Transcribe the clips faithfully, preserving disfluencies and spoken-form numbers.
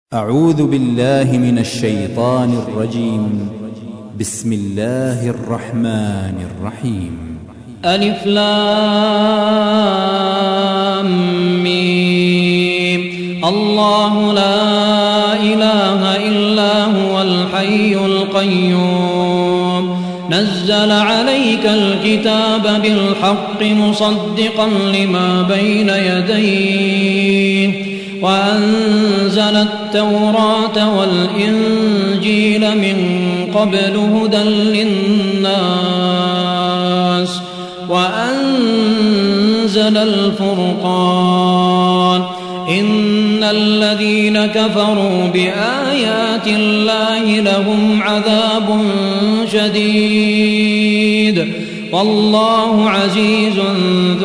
أعوذ بالله من الشيطان الرجيم. بسم الله الرحمن الرحيم. ألف لام ميم. الله لا إله إلا هو الحي القيوم نزل عليك الكتاب بالحق مصدقا لما بين يديه وأنزل التوراة والإنجيل من قبل هدى للناس وأنزل الفرقان إن الذين كفروا بآيات الله لهم عذاب شديد والله عزيز ذو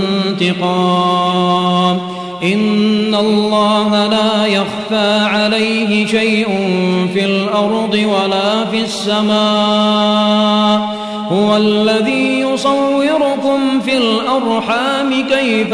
انتقام. إن الله لا يخفى عليه شيء في الأرض ولا في السماء هو الذي يصوركم في الأرحام كيف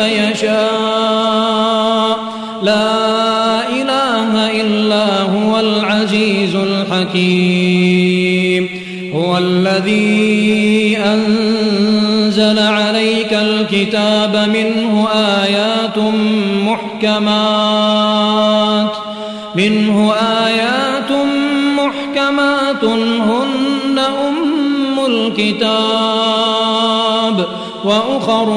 يشاء لا إله إلا هو العزيز الحكيم. هو الذي أنزل عليك الكتاب منه آيات محكمات منه آيات محكمات هن أم الكتاب وأخر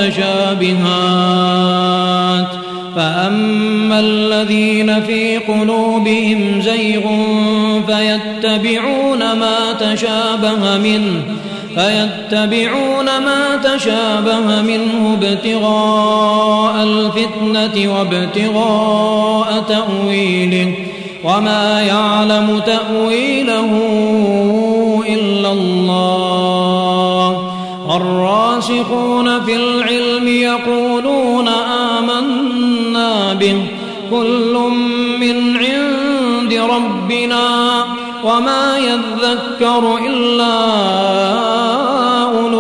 متشابهات فأما الذين في قلوبهم زيغ فيتبعون ما تشابه منه فيتبعون ما تشابه منه ابتغاء الفتنة وابتغاء تأويله وما يعلم تأويله إلا الله. الراسخون في العلم يقولون آمنا به كل من عند ربنا وما يذكر إلا أولو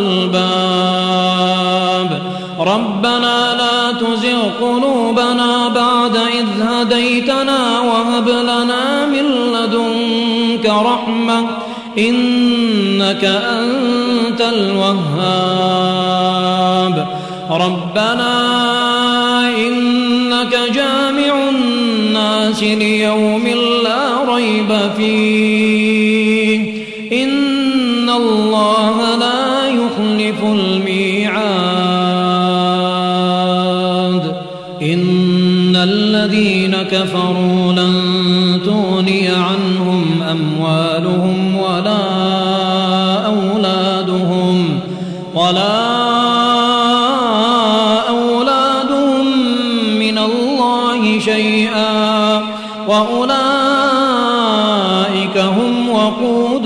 الألباب. ربنا لا تزغ قلوبنا بعد إذ هديتنا وهب لنا من لدنك رحمة إنك أنت الوهاب. ربنا إنك جامع الناس ليوم لا ريب فيه إن الله لا يخلف الميعاد. إن الذين كفروا لن تغني عنهم أموالهم ولا أولادهم ولا أولادهم من الله شيئا وأولئك هم وقود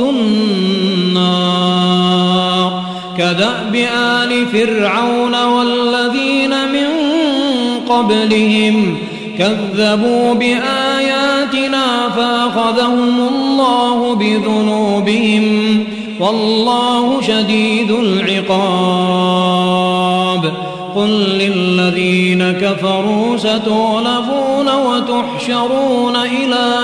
النار. كدأب آل فرعون والذين من قبلهم كذبوا بآياتنا فأخذهم الله بذنوبهم والله شديد العقاب. قل للذين كفروا ستغلبون وتحشرون إلى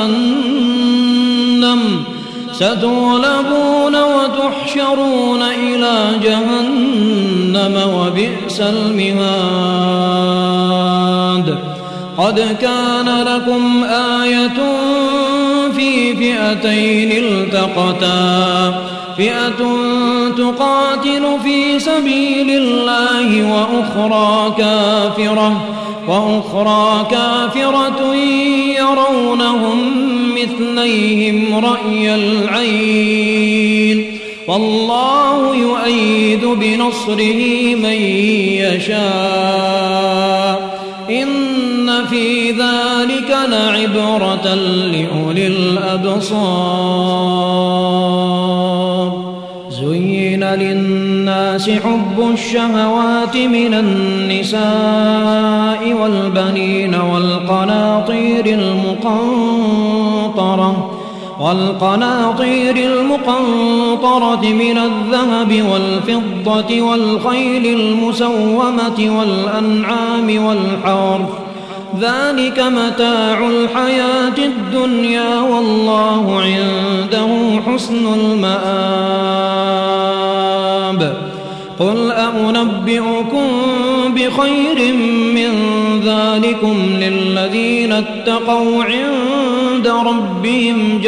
جهنم ستغلبون وتحشرون إلى جهنم وبئس المهاد. قد كان لكم آية في فئتين التقتا فئة تقاتل في سبيل الله وأخرى كافرة وأخرى كافرة يرونهم مثليهم رأي العين والله يؤيد بنصره من يشاء إن في ذلك لعبرة لأولي الأبصار. زين للناس حب الشهوات من النساء والبنين والقناطير المقنطرة والقناطير المقنطرة من الذهب والفضة والخيل المسومة والأنعام والحرث ذلك متاع الحياة الدنيا والله عنده حسن المآب قل أنبئكم بخير من ذلكم للذين اتقوا عند ربهم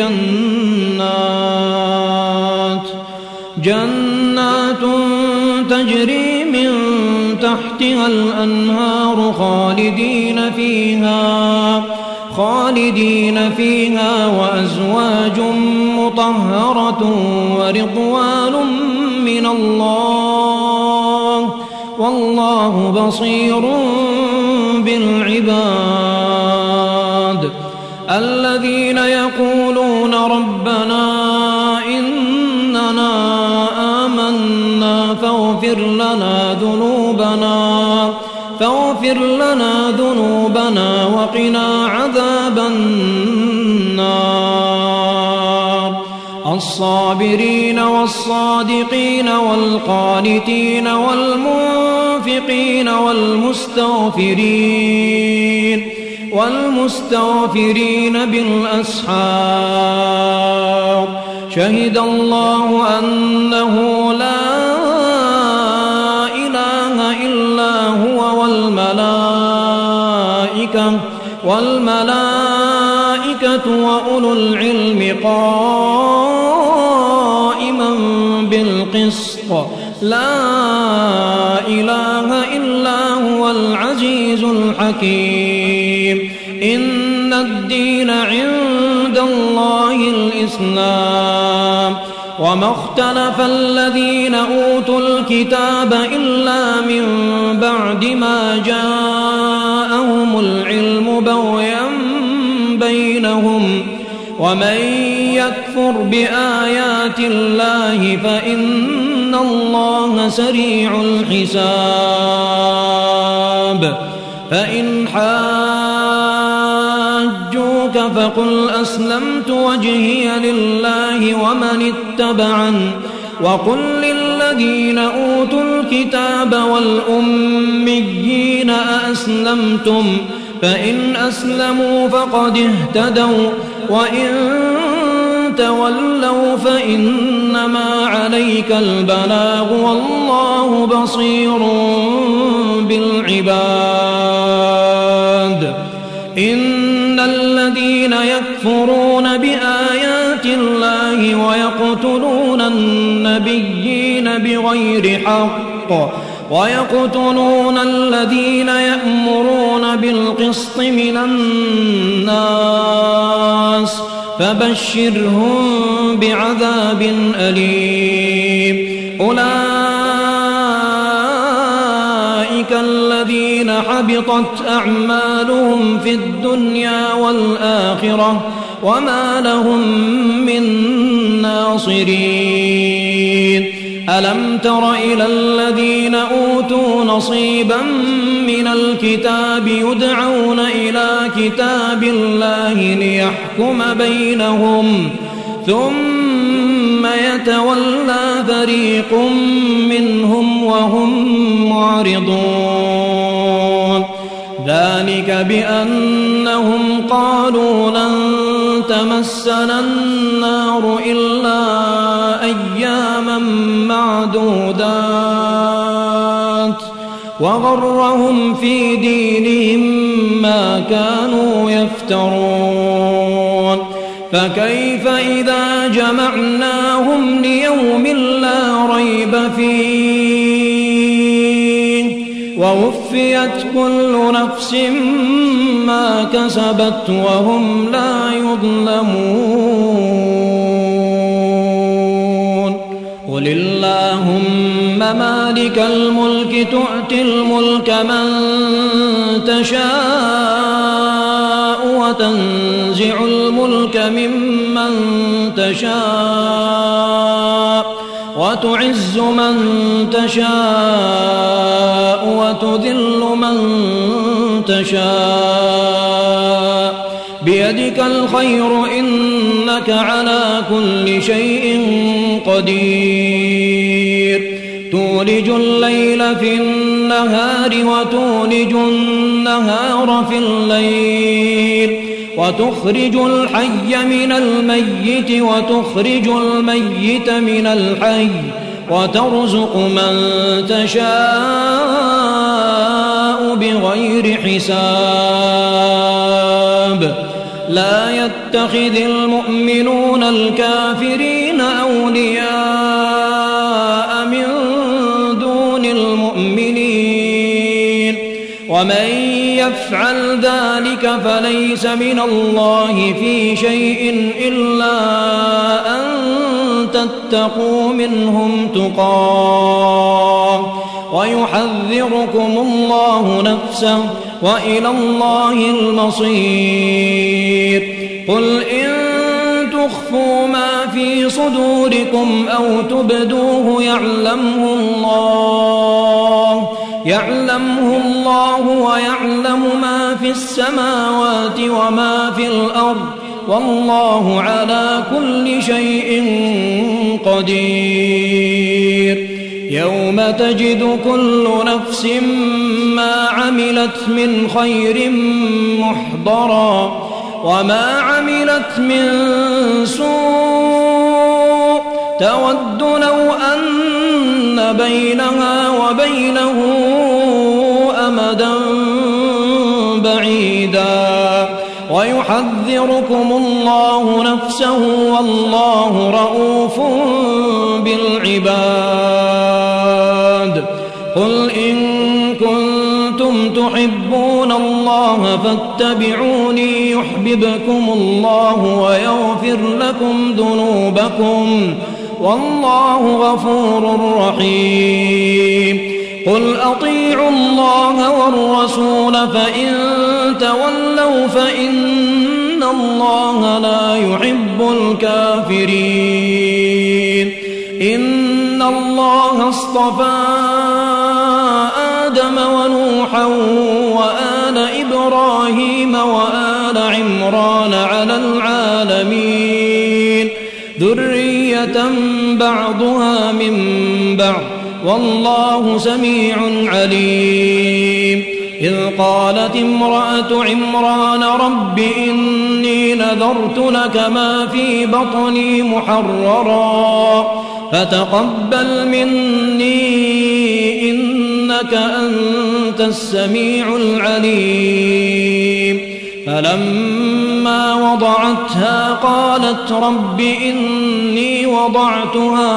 جنات جنات تجري من تحتها الأنهار خالدين فيها خالدين فيها وأزواج مطهرة ورضوان من الله والله بصير بالعباد الذين يقولون ربنا إننا آمنا فاغفر لنا ذنوبنا فاغفر لنا ذنوبنا وقنا عذاب النار الصابرين والصادقين والقانتين والمنفقين والمستغفرين والمستغفرين بالأسحار شهد الله أنه لا إله إلا هو والملائكة والملائكة وأولو العلم قائما بالقسط لا إله إلا هو العزيز الحكيم إن الدين عند الله الإسلام وما اختلف الذين أوتوا الكتاب إلا من بعد ما جاءهم العلم بغيا بينهم ومن يكفر بآيات الله فإن الله سريع الحساب فإن حاجوك فقل أسلمت وجهي لله ومن اتبعن وقل للذين أوتوا الكتاب والأميين أأسلمتم فإن أسلموا فقد اهتدوا وإن تولوا فإنما عليك البلاغ والله بصير بالعباد إن الذين يكفرون بآيات الله ويقتلون النبيين بغير حق ويقتلون الذين يأمرون بالقسط من الناس فبشرهم بعذاب أليم أولئك الذين حبطت أعمالهم في الدنيا والآخرة وما لهم من ناصرين ألم تر إلى الذين أوتوا نصيبا من الكتاب يدعون إلى كتاب الله ليحكم بينهم ثم يتولى فريق منهم وهم معرضون ذلك بأنهم قالوا لن تمسنا النار إلا أياما معدودات وغرهم في دينهم ما كانوا يفترون فكيف إذا جمعناهم ليوم لا ريب فيه ووفيت كل نفس ما كسبت وهم لا يظلمون قل اللهم مالك الملك تؤتي الملك من تشاء وتنزع الملك ممن تشاء وتعز من تشاء وتذل من تشاء بيدك الخير إنك على كل شيء قدير تولج الليل في النهار وتولج النهار في الليل وتخرج الحي من الميت وتخرج الميت من الحي وترزق من تشاء بغير حساب لا يتخذ المؤمنون الكافرين أولياء من دون المؤمنين ومن يفعل ذلك فليس من الله في شيء إلا أن تتقوا منهم تقاه ويحذركم الله نفسه وإلى الله المصير قل إن تخفوا ما في صدوركم أو تبدوه يعلمه الله يعلمه الله ويعلم ما في السماوات وما في الأرض والله على كل شيء قدير يوم تجد كل نفس ما عملت من خير محضرا وما عملت من سوء تود لو أن بينها وبينه أمدا بعيدا ويحذركم الله نفسه والله رؤوف بالعباد قل إن كنتم تحبون الله فاتبعوني يحببكم الله ويغفر لكم ذنوبكم والله غفور رحيم قل أطيعوا الله والرسول فإن تولوا فإن الله لا يحب الكافرين إن الله اصطفى آدم ونوحا وآل إبراهيم وآل عمران على العالمين ذرية بعضها من بعض والله سميع عليم إذ قالت امرأة عمران رب إني نذرت لك ما في بطني محررا فتقبل مني إنك أنت السميع العليم فلما وضعتها قالت رب إني وضعتها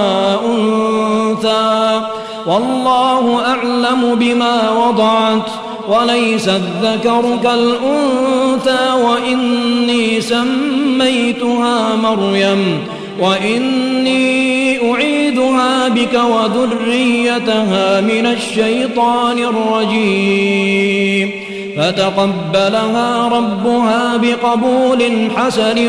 أنثى والله أعلم بما وضعت وليس الذكر كالأنثى وإني سميتها مريم وإني أعيذها بك وذريتها من الشيطان الرجيم فتقبلها ربها بقبول حسن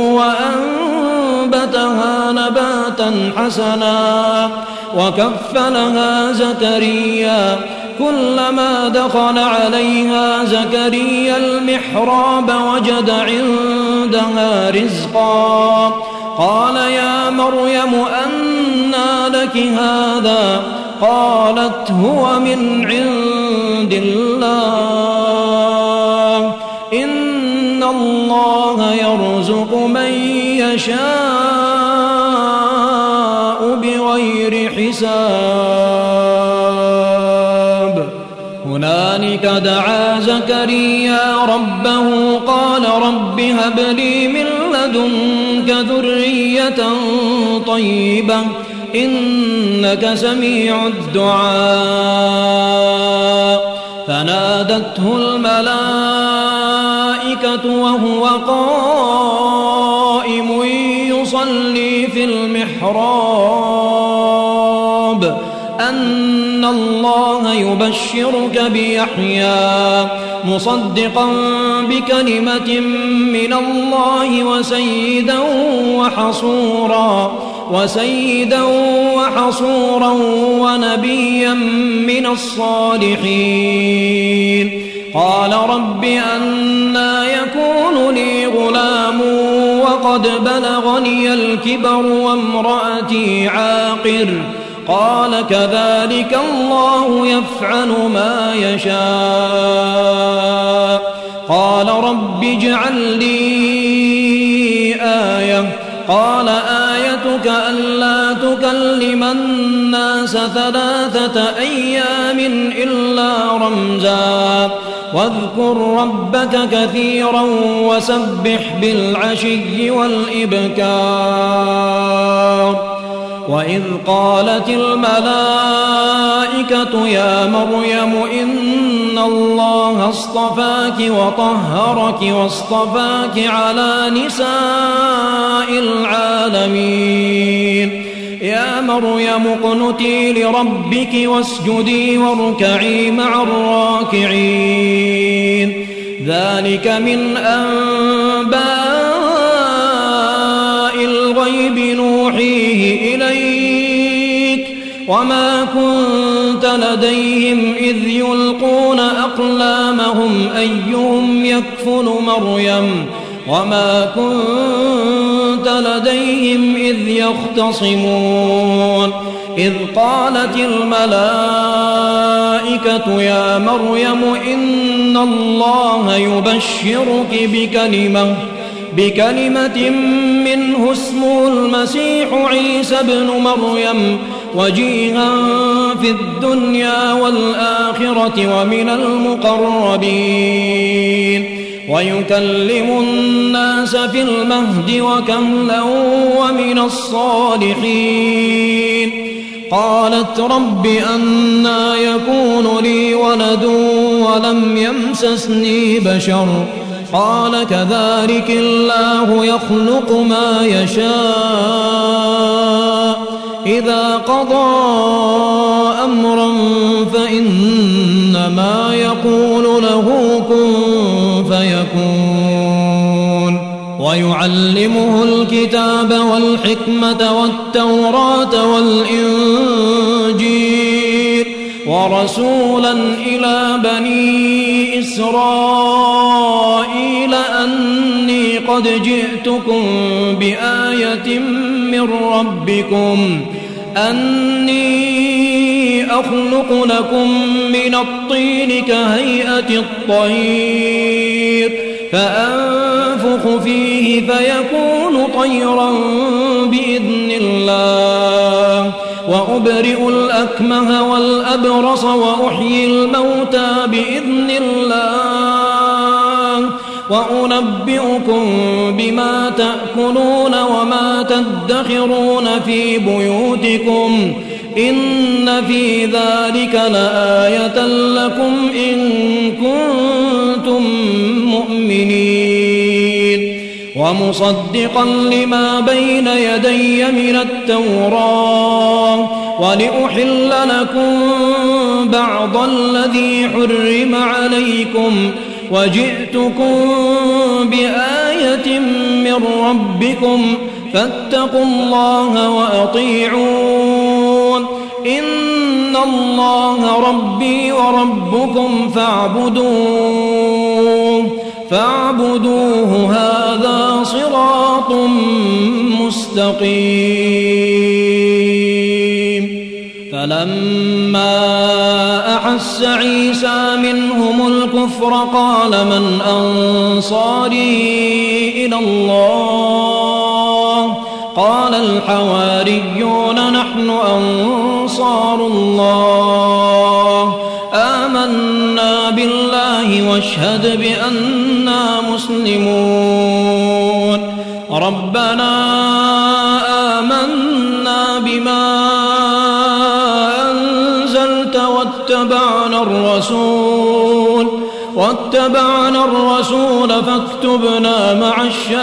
وأنبتها نباتا حسنا وكفلها زكريا كلما دخل عليها زكريا المحراب وجد عندها رزقا قال يا مريم أنى لك هذا قالت هو من عند الله إن الله يرزق من يشاء بغير حساب هنالك دعا زكريا ربه قال رب هب لي من لدنك ذرية طيبة إنك سميع الدعاء فنادته الملائكة وهو قائم يصلي في المحراب أن الله يبشرك بيحيى مصدقا بكلمة من الله وسيدا وحصورا وسيدا وحصورا ونبيا من الصالحين قال رب أنى يكون لي غلام وقد بلغني الكبر وامرأتي عاقر قال كذلك الله يفعل ما يشاء قال رب اجعل لي آية قال آيتك ألا تكلم الناس ثلاثة أيام إلا رمزا واذكر ربك كثيرا وسبح بالعشي والإبكار وإذ قالت الملائكة يا مريم إن الله اصطفاك وطهرك واصطفاك على نساء العالمين يا مريم اقنتي لربك واسجدي واركعي مع الراكعين ذلك من أنباء الغيب نوحيه إليك وما كنت لديهم إذ يلقون أقلامهم أيهم يكفل مريم وما كنت لديهم إذ يختصمون إذ قالت الملائكة يا مريم إن الله يبشرك بكلمة بكلمة منه اسمه المسيح عيسى ابن مريم وجيها في الدنيا والآخرة ومن المقربين ويكلم الناس في المهد وكهلا ومن الصالحين قالت رب أنى يكون لي ولد ولم يمسسني بشر قال كذلك الله يخلق ما يشاء إذا قضى أمرا فإنما يقول له كن فيكون ويعلمه الكتاب والحكمة والتوراة والإنجيل ورسولا إلى بني إسرائيل أني قد جئتكم بآية من ربكم أني أخلق لكم من الطين كهيئة الطير فأنفخ فيه فيكون طيرا بإذن الله وأبرئ الأكمه والأبرص وأحيي الموتى بإذن الله وأنبئكم بما تأكلون وما تدخرون في بيوتكم إن في ذلك لآية لكم إن كنتم مؤمنين ومصدقا لما بين يدي من التوراة ولأحل لكم بعض الذي حرم عليكم وجئتكم بآية من ربكم فاتقوا الله وأطيعون إن الله ربي وربكم فاعبدوه فاعبدوه هذا صراط مستقيم فلما أحس عيسى منهم الكفر قال من أنصاري إلى الله قال الحواريون نحن أنصار الله آمنا بالله واشهد بأننا مسلمون ربنا آمنا بما أنزلت واتبعنا الرسول واتبعنا الرسول فاكتبنا مع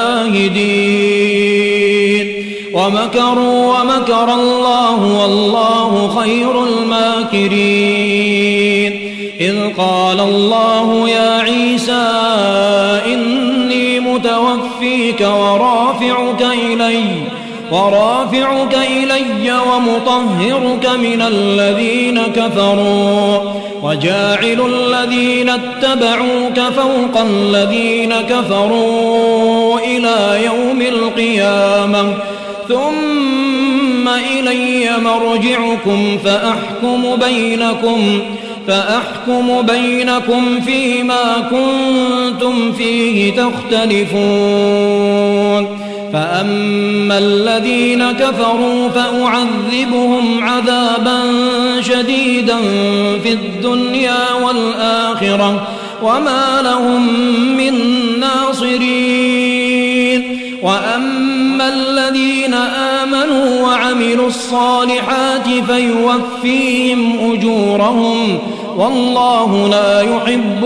الشاهدين ومكروا ومكر الله والله خير الماكرين إذ قال الله يا عيسى إني متوفيك ورافعك إلي ورافعك إلي ومطهرك من الذين كفروا وجاعل الذين اتبعوك فوق الذين كفروا إلى يوم القيامة ثم إلي مرجعكم فأحكم بينكم فأحكم بينكم فيما كنتم فيه تختلفون فأما الذين كفروا فأعذبهم عذابا شديدا في الدنيا والآخرة وما لهم من ناصرين وأما الذين آمنوا وعملوا الصالحات فيوفيهم أجورهم والله لا يحب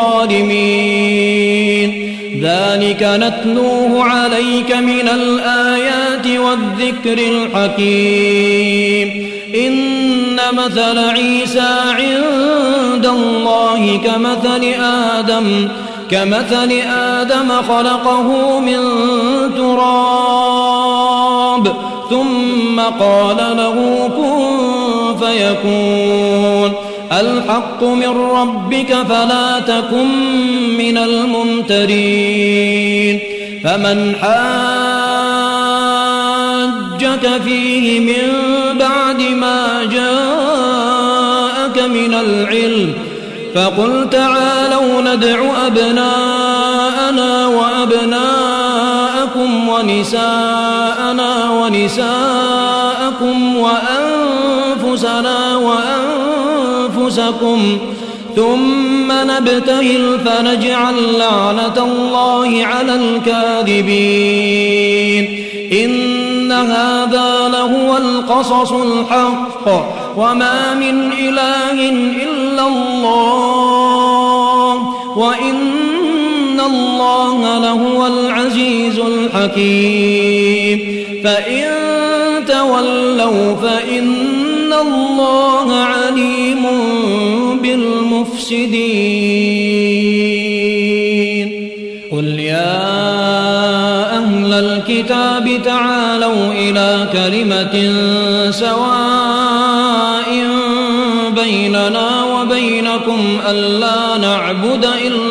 الظالمين ذلك نتلوه عليك من الآيات والذكر الحكيم إن مثل عيسى عند الله كمثل آدم كمثل آدم خلقه من تراب ثم قال له كن فيكون الحق من ربك فلا تكن من الممترين فمن حاجك فيه من بعد ما جاءك من العلم فقل تعالوا ندع أبناءنا وأبناءكم ونساءنا ونساءكم وأنفسنا وأنفسكم ثم نبتهل فنجعل لعنة الله على الكاذبين إن هذا لهو القصص الحق وما من إله إلا الله وإن الله لهو العزيز الحكيم فإن تولوا فإن الله عليم بالمفسدين قل يا أهل الكتاب تعالوا إلى كلمة سواء بيننا وبينكم ألا نعبد إلا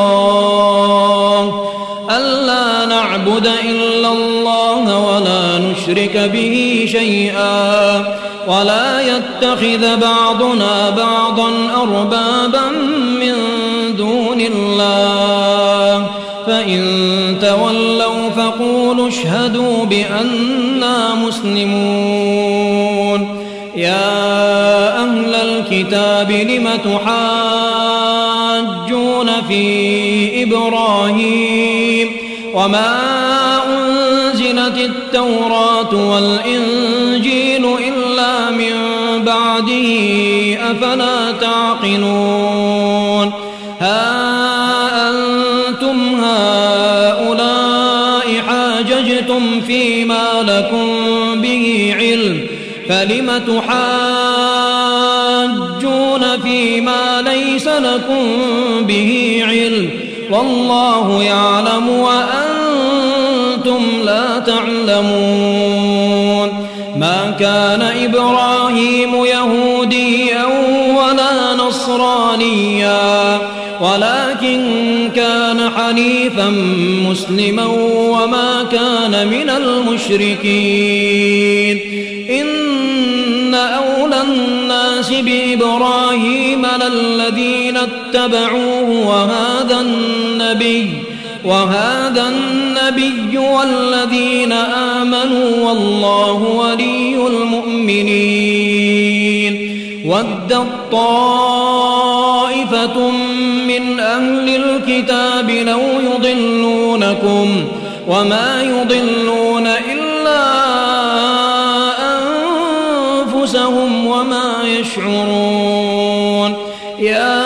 الله ألا نعبد إلا الله ولا نشرك به شيئا ولا يتخذ بعضنا بعضا أربابا من دون الله فإن تولوا فقولوا اشهدوا بأننا مسلمون يا أهل الكتاب لم تحاجون في إبراهيم وما أنزلت التوراة والإنجيل إلا من بعده أفلا تعقلون ها أنتم هؤلاء حاججتم فيما لكم به علم فلم تحاجون فيما ليس لكم به علم والله يعلم وأنتم لا تعلمون ما كان إبراهيم يهوديا ولا نصرانيا ولكن كان حنيفا مسلما وما كان من المشركين إن أولى الناس بإبراهيم للذين اتبعوه وهذا النبي وهذا النبي والذين آمنوا والله ولي المؤمنين ود طائفة من أهل الكتاب لو يضلونكم وما يضلون إلا أنفسهم وما يشعرون يا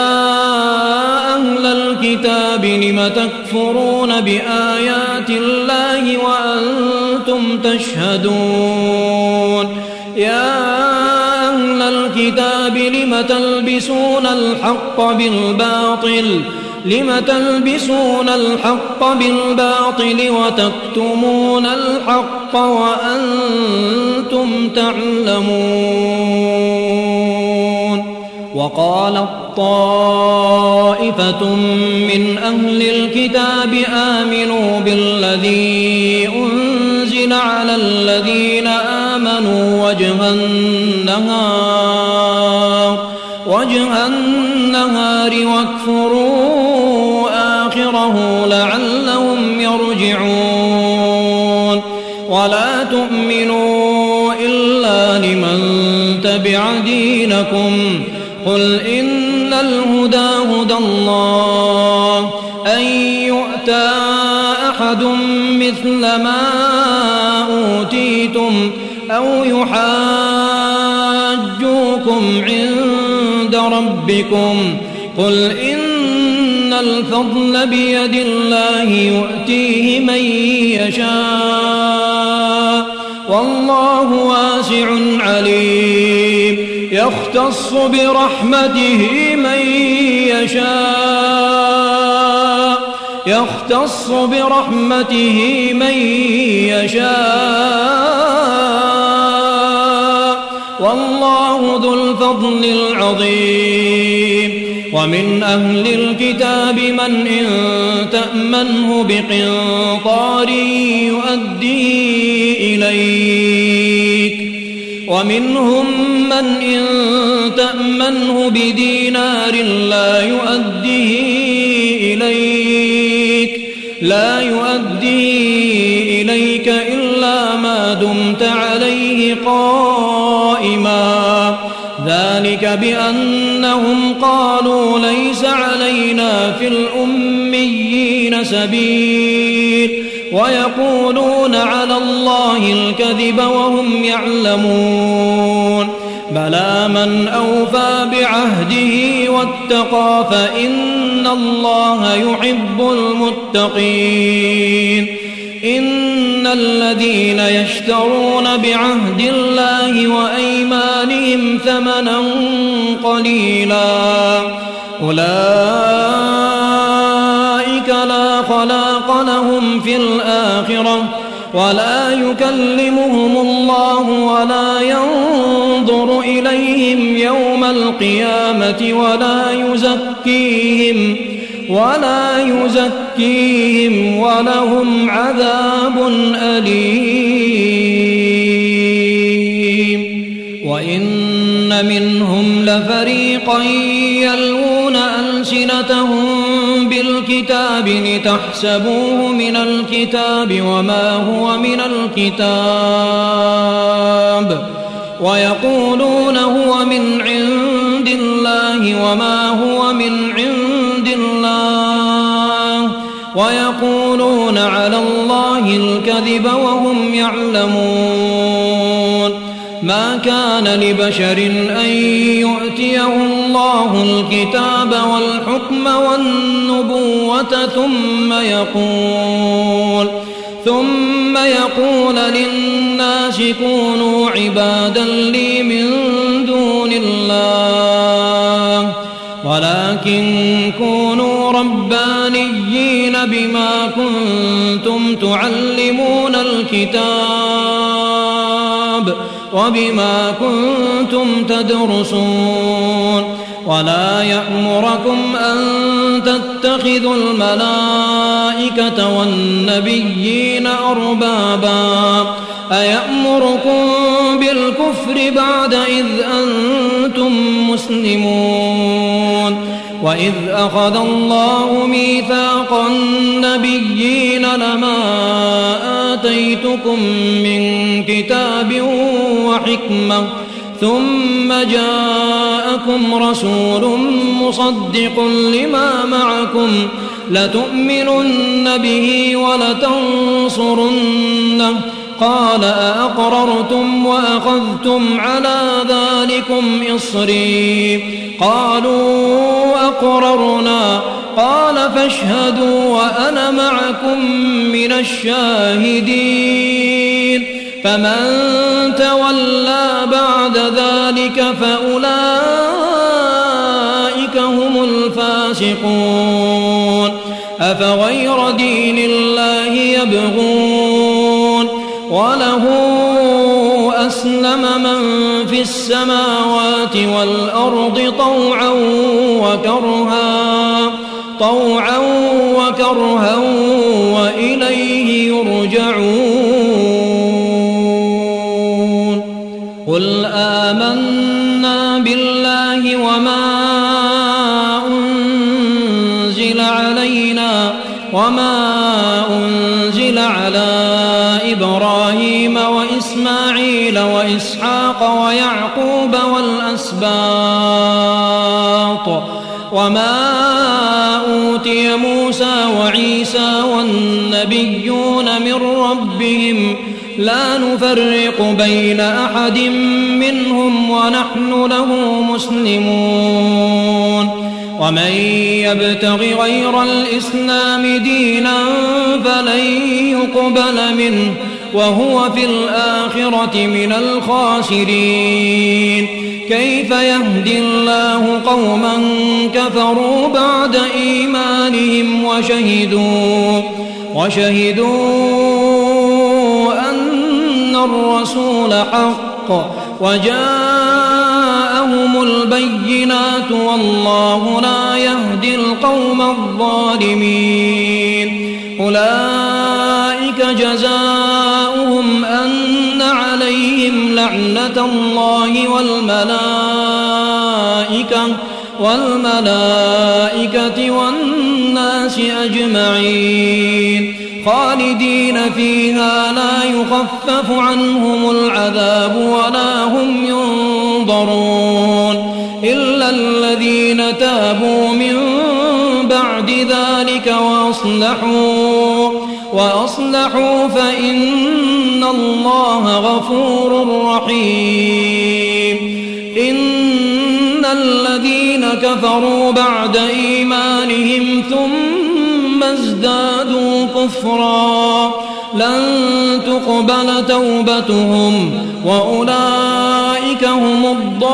أهل الكتاب لم تكفرون بآيات الله وأنتم تشهدون يا أهل الكتاب لم تلبسون الحق بالباطل لم تلبسون الحق بالباطل وتكتمون الحق وأنتم تعلمون وقالت طائفة من أهل الكتاب آمنوا بالذي أنزل والمسكين على الذين آمنوا وجه النهار وجه النهار واكفروا آخره لعلهم يرجعون ولا تؤمنوا إلا لمن تبع دينكم قل إن الهدى هدى الله أن يؤتى أحد مثل ما أوتيتم أو يحاجوكم عند ربكم قل إن الفضل بيد الله يؤتيه من يشاء والله واسع عليم يختص برحمته من يشاء يختص برحمته من يشاء والله ذو الفضل العظيم ومن أهل الكتاب من إن تأمنه بقنطار يؤديه إليك ومنهم من إن تأمنه بدينار لا يؤديه إليك لا يؤديه إليك إلا ما دمت عليه قائما ذلك بأنهم قالوا ليس علينا في الأميين سبيل ويقولون على الله الكذب وهم يعلمون بلى من أوفى بعهده واتقى فإن الله يحب المتقين إن الذين يشترون بعهد الله وأيمانهم ثمنا قليلا أولئك لا خلاق لهم في الآخرة ولا يكلمهم الله ولا ينظر إليهم يوم القيامة ولا يزكيهم ولا يزكيهم ولهم عذاب أليم وإن منهم لفريقا يلوون ألسنتهم بالكتاب لتحسبوه من الكتاب وما هو من الكتاب ويقولون هو من عند الله وما هو من عند الله ويقولون على الله الكذب وهم يعلمون ما كان لبشر أن يؤتيه الله الكتاب والحكم والنبوة ثم يقول ثم يقول للناس كونوا عبادا لي من دون الله ولكن كونوا ربانيين بما كنتم تعلمون الكتاب وبما كنتم تدرسون ولا يأمركم أن تتخذوا الملائكة والنبيين أربابا أيأمركم بالكفر بعد إذ أنتم مسلمون وإذ أخذ الله ميثاق النبيين لما آتيتكم من كتاب وحكمة ثم جاءكم رسول مصدق لما معكم لتؤمنن به ولتنصرنه قال أأقررتم وأخذتم على ذلكم إصري قالوا أقررنا قال فاشهدوا وأنا معكم من الشاهدين فمن تولى بعد ذلك فأولئك هم الفاسقون أفغير دين الله يبغون وله أسلم من في السماوات والأرض طوعا وكرها طوعا وكرها وإليه يرجعون. آمنا بالله وما أنزل علينا وما أنزل على إبراهيم وإسماعيل وإسحاق ويعقوب والأسباط وما أوتي موسى وعيسى والنبيون من ربهم لا نفرق بين أحد منهم ونحن له مسلمون ومن يبتغ غير الإسلام دينا فلن يقبل منه وهو في الآخرة من الخاسرين كيف يهدي الله قوما كفروا بعد إيمانهم وشهدوا وشهدوا أن الرسول حق وجاءهم البينات والله لا يهدي القوم الظالمين أولئك جزاؤهم أن عليهم لعنة الله والملائكة والملائكة والناس أجمعين خالدين فيها لا يخفف عنهم العذاب ولا هم ينظرون إلا الذين تابوا من بعد ذلك وأصلحوا وأصلحوا فإن الله غفور رحيم إن الذين كفروا بعد إيمانهم ثم ازدادوا كفرا لن تقبل توبتهم وأولئك هم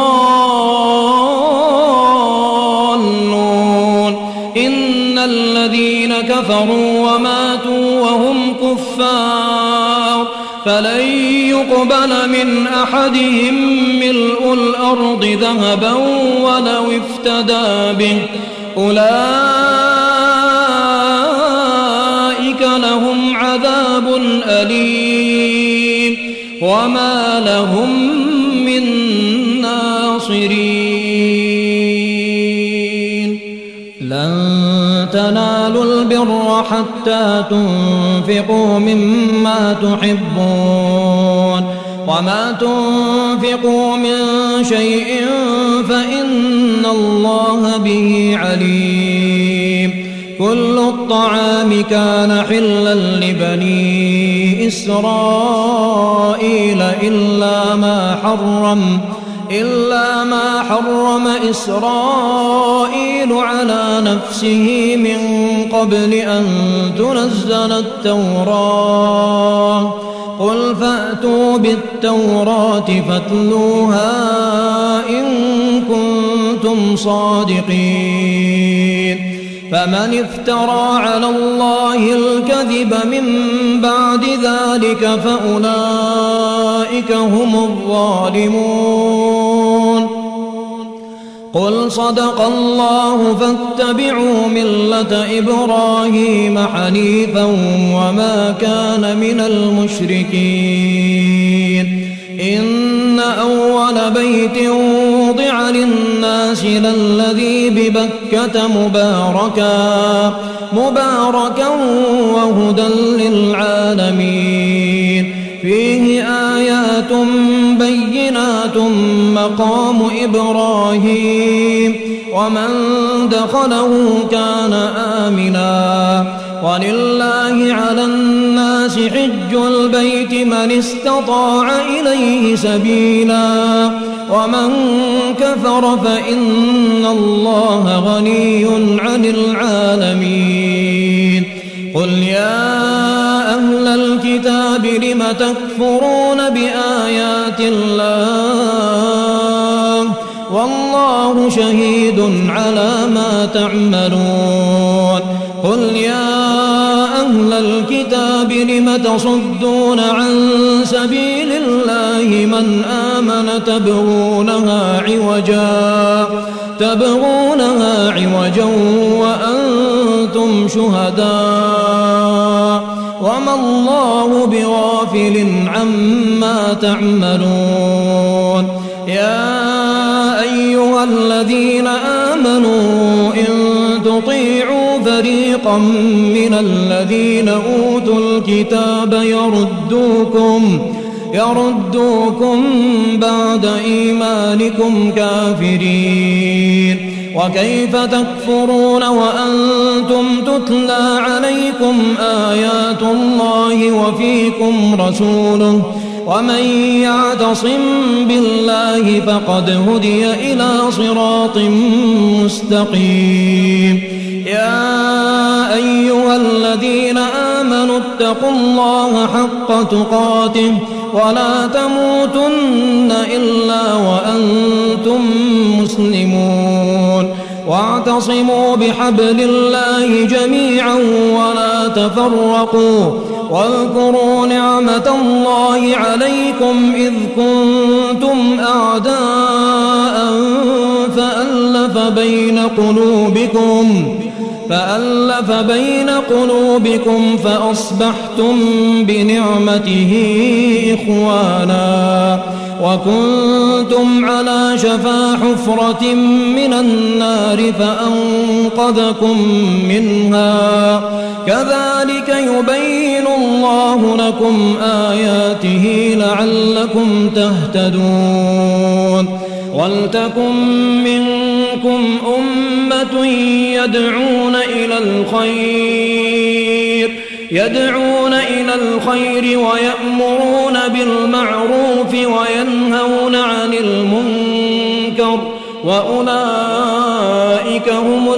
الضالون إن الذين كفروا وماتوا وهم كفار فلن يقبل من أحدهم ملء الأرض ذهبا ولو افتدى به أولئك لهم عذاب أليم وما لهم من ناصرين لن تنالوا البر حتى تنفقوا مما تحبون وما تنفقوا من شيء فإن الله به عليم كل الطعام كان حلا لبني إسرائيل إلا ما حرم إلا ما حرم إسرائيل على نفسه من قبل أن تنزل التوراة قل فأتوا بالتوراة فاتلوها إن كنتم صادقين فمن افترى على الله الكذب من بعد ذلك فأولئك هم الظالمون قل صدق الله فاتبعوا ملة إبراهيم حنيفا وما كان من المشركين إن أول بيت وضع للناس للذي ببكة مباركا مباركا وهدى للعالمين فيه آيات بينات مقام إبراهيم ومن دخله كان آمنا ولله على الناس حج البيت من استطاع إليه سبيلا ومن كفر فإن الله غني عن العالمين قل يا أهل الكتاب لم تكفرون بآيات الله والله شهيد على ما تعملون قل يا أهل الكتاب لم تصدون عن سبيل الله من آمن تبغونها عوجا تبغونها عوجا وأنتم شهداء وما الله بغافل عما تعملون يا أيها الذين آمنوا إن تطيعوا فريقا من الذين أوتوا الكتاب يردوكم يردوكم بعد إيمانكم كافرين وكيف تكفرون وأنتم تتلى عليكم آيات الله وفيكم رسوله ومن يعتصم بالله فقد هدي إلى صراط مستقيم يا أيها الذين آمنوا اتقوا الله حق تقاته ولا تموتن إلا وأنتم مسلمون واعتصموا بحبل الله جميعا ولا تفرقوا واذكروا نعمة الله عليكم إذ كنتم أعداء فألف بين قلوبكم فألف بين قلوبكم فأصبحتم بنعمته إخوانا وكنتم على شفا حفرة من النار فأنقذكم منها كذلك يبين الله لكم آياته لعلكم تهتدون ولتكن منكم أمة يدعون إلى الخير يدعون إلى الخير ويأمرون بالمعروف وينهون عن المنكر وأولئك هم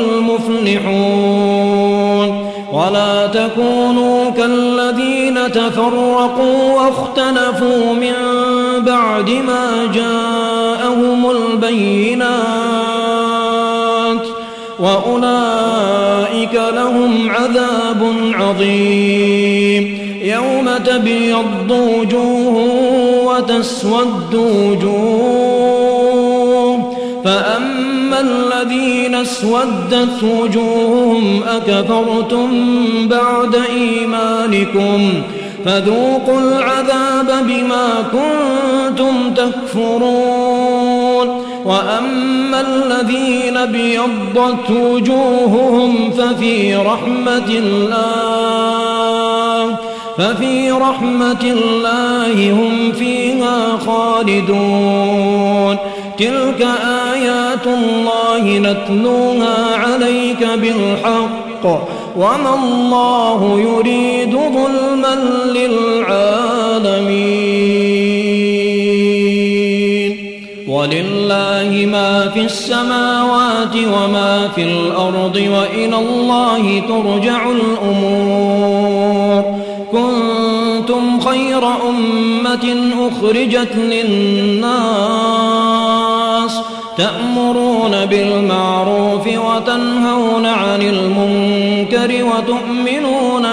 المفلحون ولا تكونوا كالذين تفرقوا واختلفوا من بعد ما جاءهم البينات وأولئك لهم عذاب عظيم يوم تبيض وجوه وتسود وجوه فأما الذين اسودت وجوههم أكفرتم بعد إيمانكم فذوقوا العذاب بما كنتم تكفرون وأما الذين ابيضت وجوههم ففي رحمة الله ففي رحمة الله هم فيها خالدون تلك آيات الله نتلوها عليك بالحق وما الله يريد ظلما للعالمين ولله ما في السماوات وما في الأرض وإلى الله ترجع الأمور كنتم خير أمة أخرجت للناس تأمرون بالمعروف وتنهون عن المنكر وتؤمنون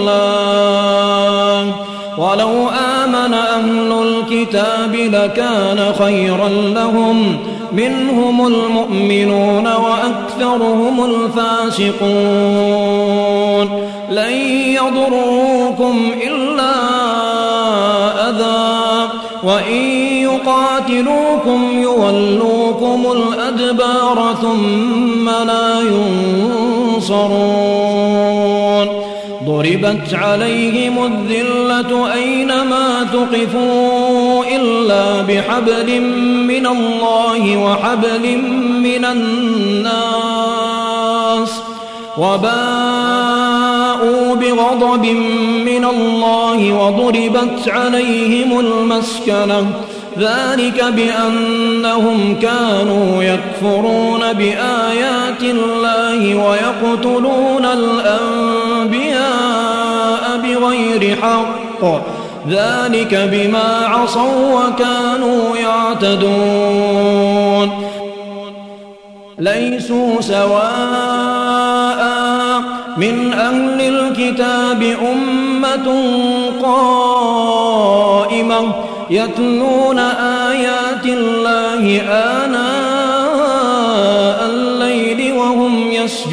بالله ولو آمن أهل الكتاب لكان خيرا لهم منهم المؤمنون وأكثرهم الفاسقون لن يضروكم إلا أذى وإن يقاتلوكم يولوكم الأدبار ثم لا ينصرون ضربت عليهم الذلة أينما ثقفوا إلا بحبل من الله وحبل من الناس وباءوا بغضب من الله وضربت عليهم المسكنة ذلك بأنهم كانوا يكفرون بآيات الله ويقتلون الأنبياء بغير حق ذلك بما عصوا وكانوا يعتدون ليسوا سواء من أهل الكتاب أمة قائمة يتلون آيات الله آناء الليل وهم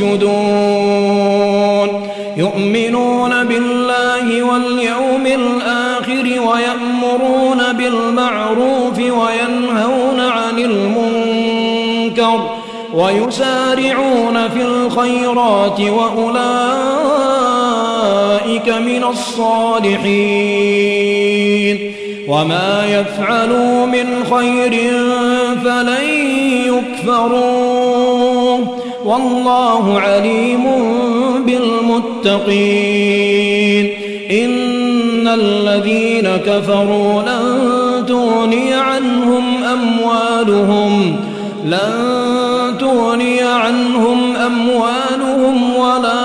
يسجدون يؤمنون بالله واليوم الآخر ويأمرون بالمعروف وينهون عن المنكر ويسارعون في الخيرات وأولئك من الصالحين وما يفعلوا من خير فلن يكفروه والله عليم بالمتقين إن الذين كفروا لن تغني عنهم أموالهم لن تغني عنهم أموالهم ولا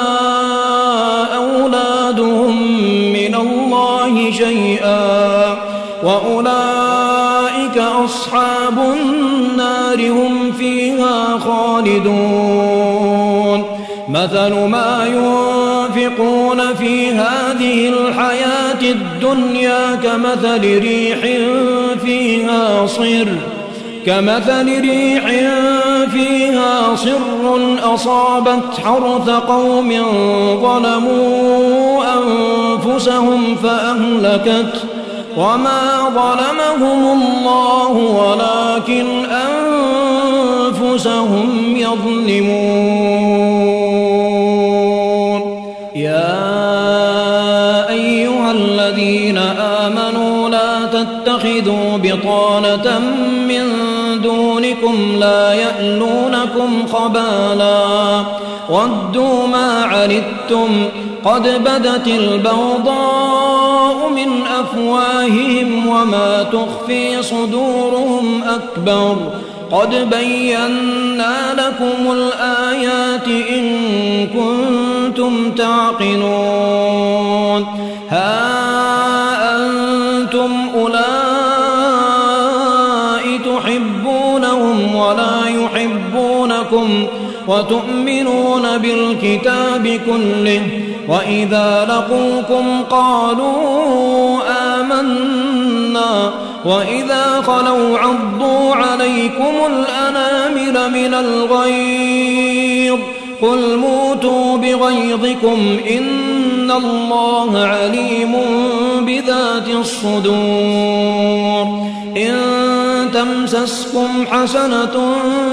أولادهم من الله شيئا وأولئك أصحاب النار هم فيها خالدون مثل ما ينفقون في هذه الحياة الدنيا كمثل ريح فيها صر كمثل ريح فيها صر أصابت حرث قوم ظلموا أنفسهم فأهلكت وما ظلمهم الله ولكن أنفسهم يظلمون يا أيها الذين آمنوا لا تتخذوا بطانة من دونكم لا يألونكم خبالا ودوا ما عنتم قد بدت البغضاء من أفواههم وما تخفي صدورهم أكبر قد بينا لكم الآيات إن كنتم تعقلون ها أنتم أولئك تحبونهم ولا يحبونكم وتؤمنون بالكتاب كله وإذا لقوكم قالوا آمنا وإذا خلوا عضوا عليكم الأنامل من الغيظ قل موتوا بغيظكم إن الله عليم بذات الصدور إن تمسسكم حسنة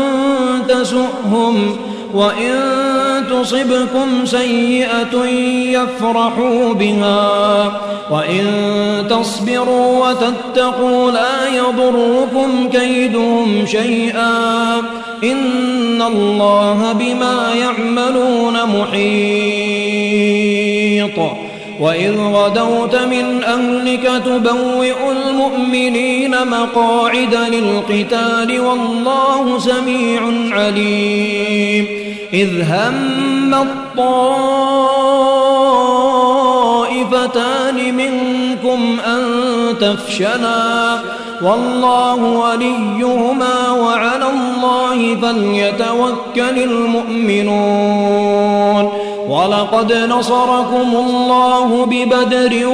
تسؤهم وإن تصبكم سيئة يفرحوا بها وإن تصبروا وتتقوا لا يضركم كيدهم شيئا إن الله بما يعملون محيط وإذ غدوت من أهلك تبوئ المؤمنين مقاعد للقتال والله سميع عليم إذ هم الطائفتان منكم أن تفشلا والله وليهما وعلى الله فليتوكل المؤمنون ولقد نصركم الله ببدر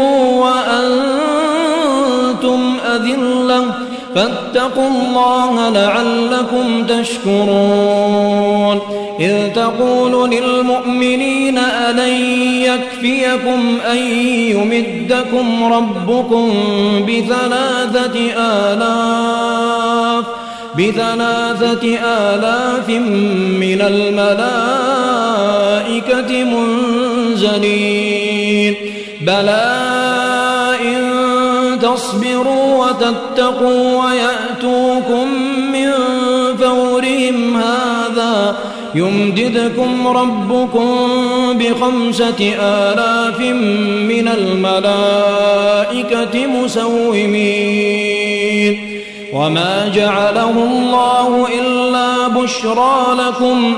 وأنتم أذلة فاتقوا الله لعلكم تشكرون إذ تقول للمؤمنين ألن يكفيكم أن يمدكم ربكم بثلاثة آلاف بثلاثة آلاف من الملائكة منزلين بلى إن تصبروا وتتقوا ويأتوكم من فورهم هذا يمددكم ربكم بخمسة آلاف من الملائكة مسومين وما جعله الله إلا بشرى لكم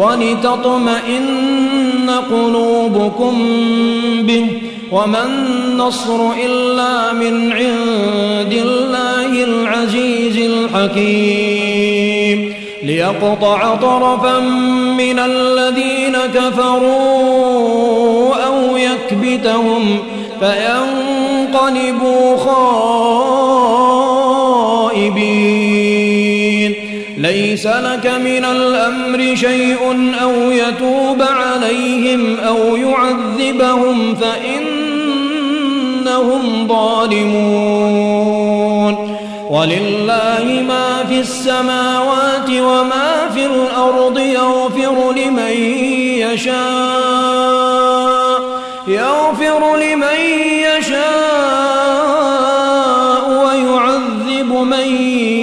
ولتطمئن قلوبكم به وما النصر إلا من عند الله العزيز الحكيم ليقطع طرفا من الذين كفروا أو يكبتهم فينقلبوا خائبين ليس لك من الأمر شيء أو يتوب عليهم أو يعذبهم فإنهم ظالمون ولله ما في السماوات وما في الأرض يغفر لمن يشاء يغفر لمن يشاء ويعذب من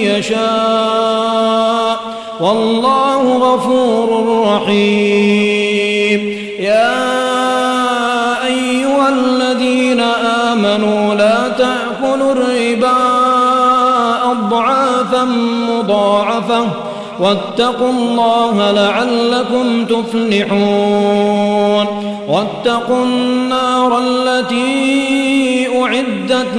يشاء والله غفور رحيم. يا أيها الذين آمنوا لا تأكلوا الربا أضعافا مضاعفة واتقوا الله لعلكم تفلحون. واتقوا النار التي أعدت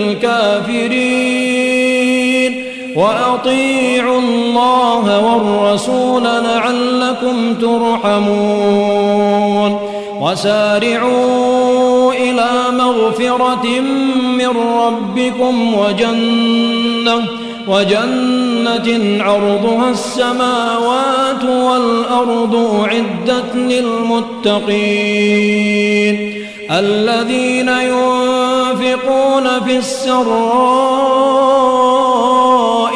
للكافرين وأطيعوا الله والرسول لعلكم ترحمون. وسارعوا إلى مغفرة من ربكم وجنة وجنة عرضها السماوات والأرض أعدت للمتقين الذين ينفقون في السراء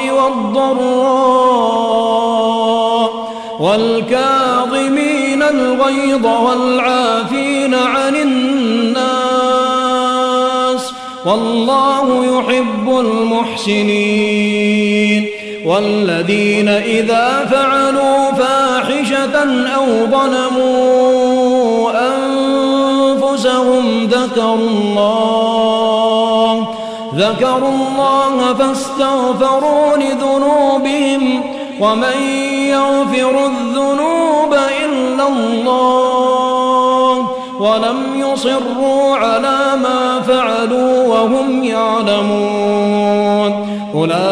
والضراء والكاظمين الغيظ والعافين عن الناس والله يحب المحسنين. والذين إذا فعلوا فاحشة أو ظلموا أنفسهم ذكروا الله ذكروا الله فاستغفروا لذنوبهم ومن يغفر الذنوب إلا الله ولم يصروا على ما فعلوا وهم يعلمون.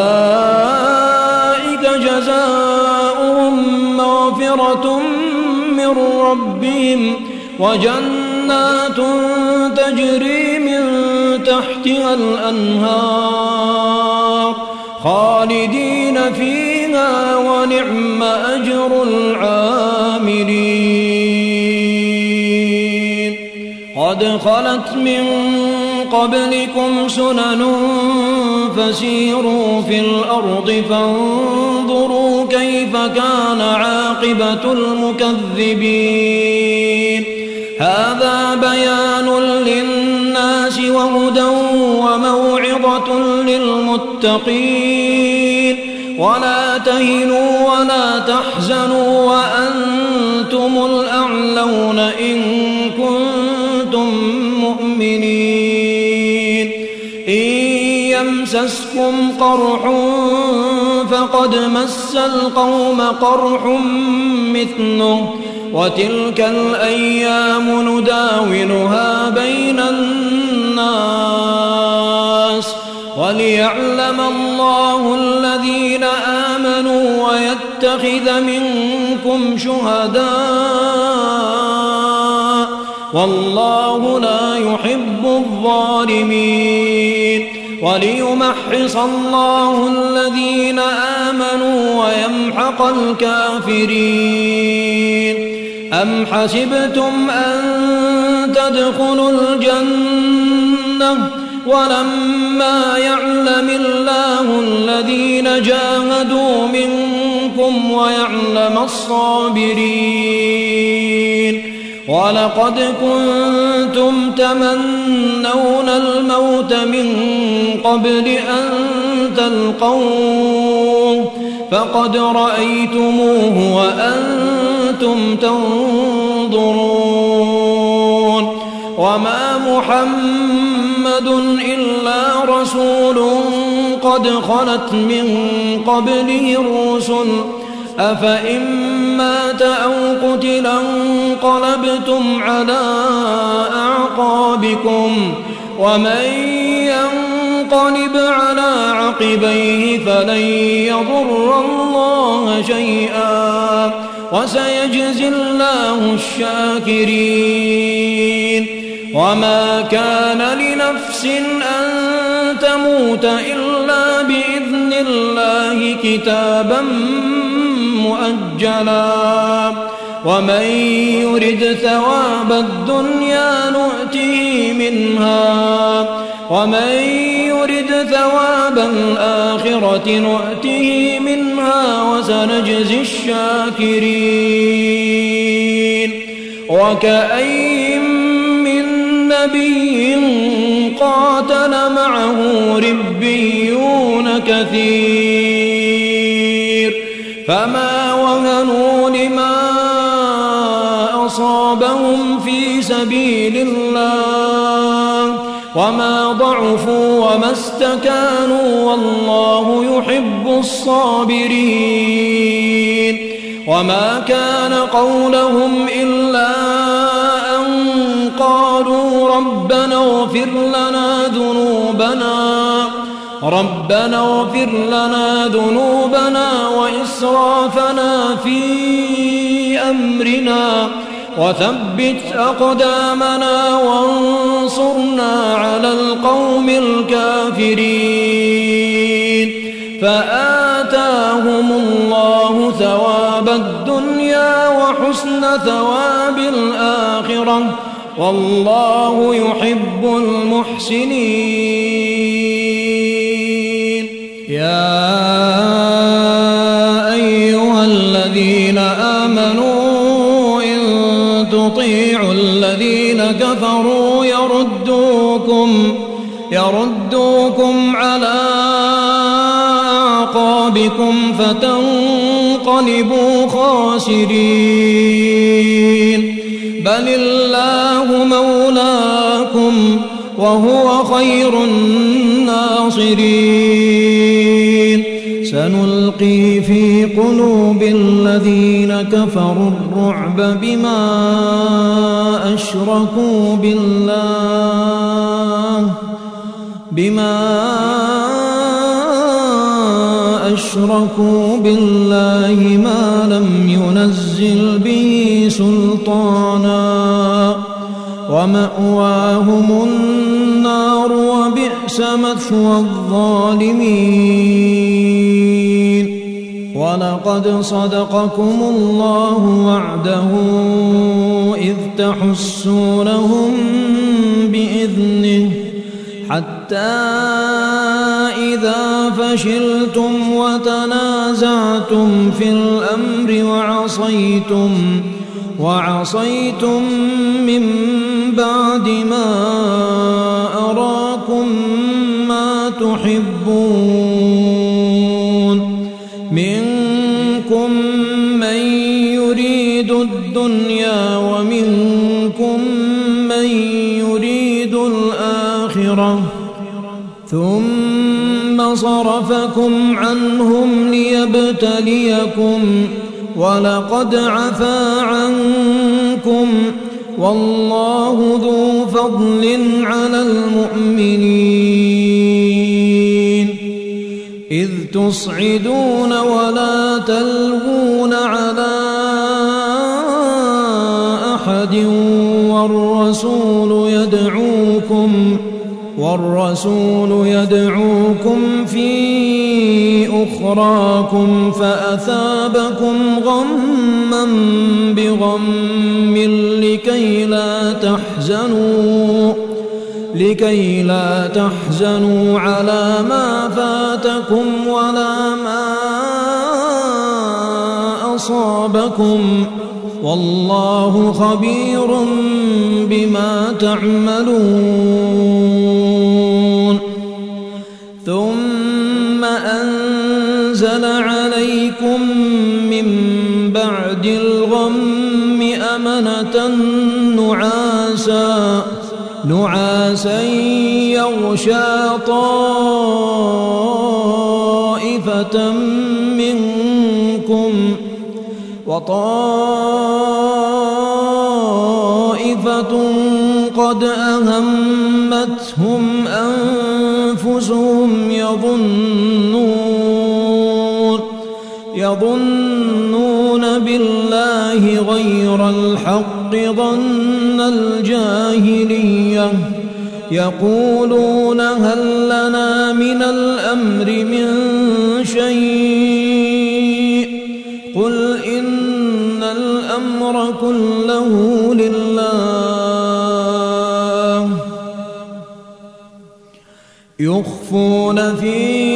أولئك جزاؤهم مغفرة من ربهم وجنات تجري من تحتها الأنهار خالدين فيها ونعم أجر العاملين. قد خلت من قبلكم سنن فسيروا في الأرض فانظروا كيف كان عاقبة المكذبين. هذا بيان للناس وهدى وموعظة للمتقين. ولا تهنوا ولا تحزنوا وأنتم الأعلون إن كنتم مؤمنين. إن يمسسكم قرح فقد مس القوم قرح مثله وتلك الأيام نداولها بين الناس وليعلم الله الذين آمنوا ويتخذ منكم شهداء والله لا يحب الظالمين. وليمحص الله الذين آمنوا ويمحق الكافرين. أم حسبتم أن تدخلوا الجنة ولما يعلم الله الذين جاهدوا منكم ويعلم الصابرين. ولقد كنتم تمنون الموت من قبل أن تلقوه فقد رأيتموه وأنتم تنظرون. وما محمد إلا رسول قد خلت من قبله الرسل أفإن مات أو قتلا انقلبتم على أعقابكم ومن ينقلب على عقبيه فلن يضر الله شيئا وسيجزي الله الشاكرين. وما كان لنفس أن تموت إلا بإذن الله كتابا مؤجلا ومن يرد ثواب الدنيا نؤته منها ومن يرد ثواب الآخرة نؤته منها وسنجزي الشاكرين. وكأين من نبي قاتل معه ربيون كثير فما وهنوا لما أصابهم في سبيل الله وما ضعفوا وما استكانوا والله يحب الصابرين. وما كان قولهم إلا أن قالوا ربنا اغفر لنا ذنوبنا ربنا اغفر لنا ذنوبنا وإسرافنا في أمرنا وثبت أقدامنا وانصرنا على القوم الكافرين. فآتاهم الله ثواب الدنيا وحسن ثواب الآخرة والله يحب المحسنين. يا أيها الذين آمنوا إن تطيعوا الذين كفروا يردوكم يردوكم على أعقابكم فتنقلبوا خاسرين. بل الله مولاكم وهو خير الناصرين. سنلقي في قلوب الذين كفروا الرعب بما أشركوا بالله بما أشركوا بالله ما لم ينزل به سلطانا ومأواهم النار وبئس مثوى الظالمين. ولقد صدقكم الله وعده إذ تحسونهم بإذنه حتى إذا فشلتم وتنازعتم في الأمر وعصيتم وعصيتم من بعد ما أراكم ما تحبون منكم من يريد الدنيا ومنكم من يريد الآخرة ثم صرفكم عنهم ليبتليكم ولقد عفا عنكم والله ذو فضل على المؤمنين. إذ تصعدون ولا تلوون على أحد والرسول يدعوكم والرسول يدعوكم في أخراكم فأثابكم غما بغم لكي لا تحزنوا لكي لا تحزنوا على ما فاتكم ولا ما أصابكم والله خبير بما تعملون. ثم أنزل عليكم من بعد الغم أمنة نعاسا نعاسا يغشى طائفة منكم وطائفة قد أهمتهم أنفسهم يظنون يظنون بالله غير الحق ظن الجاهلية يقولون هل لنا من الأمر من شيء قل إن الأمر كله لله يخفون في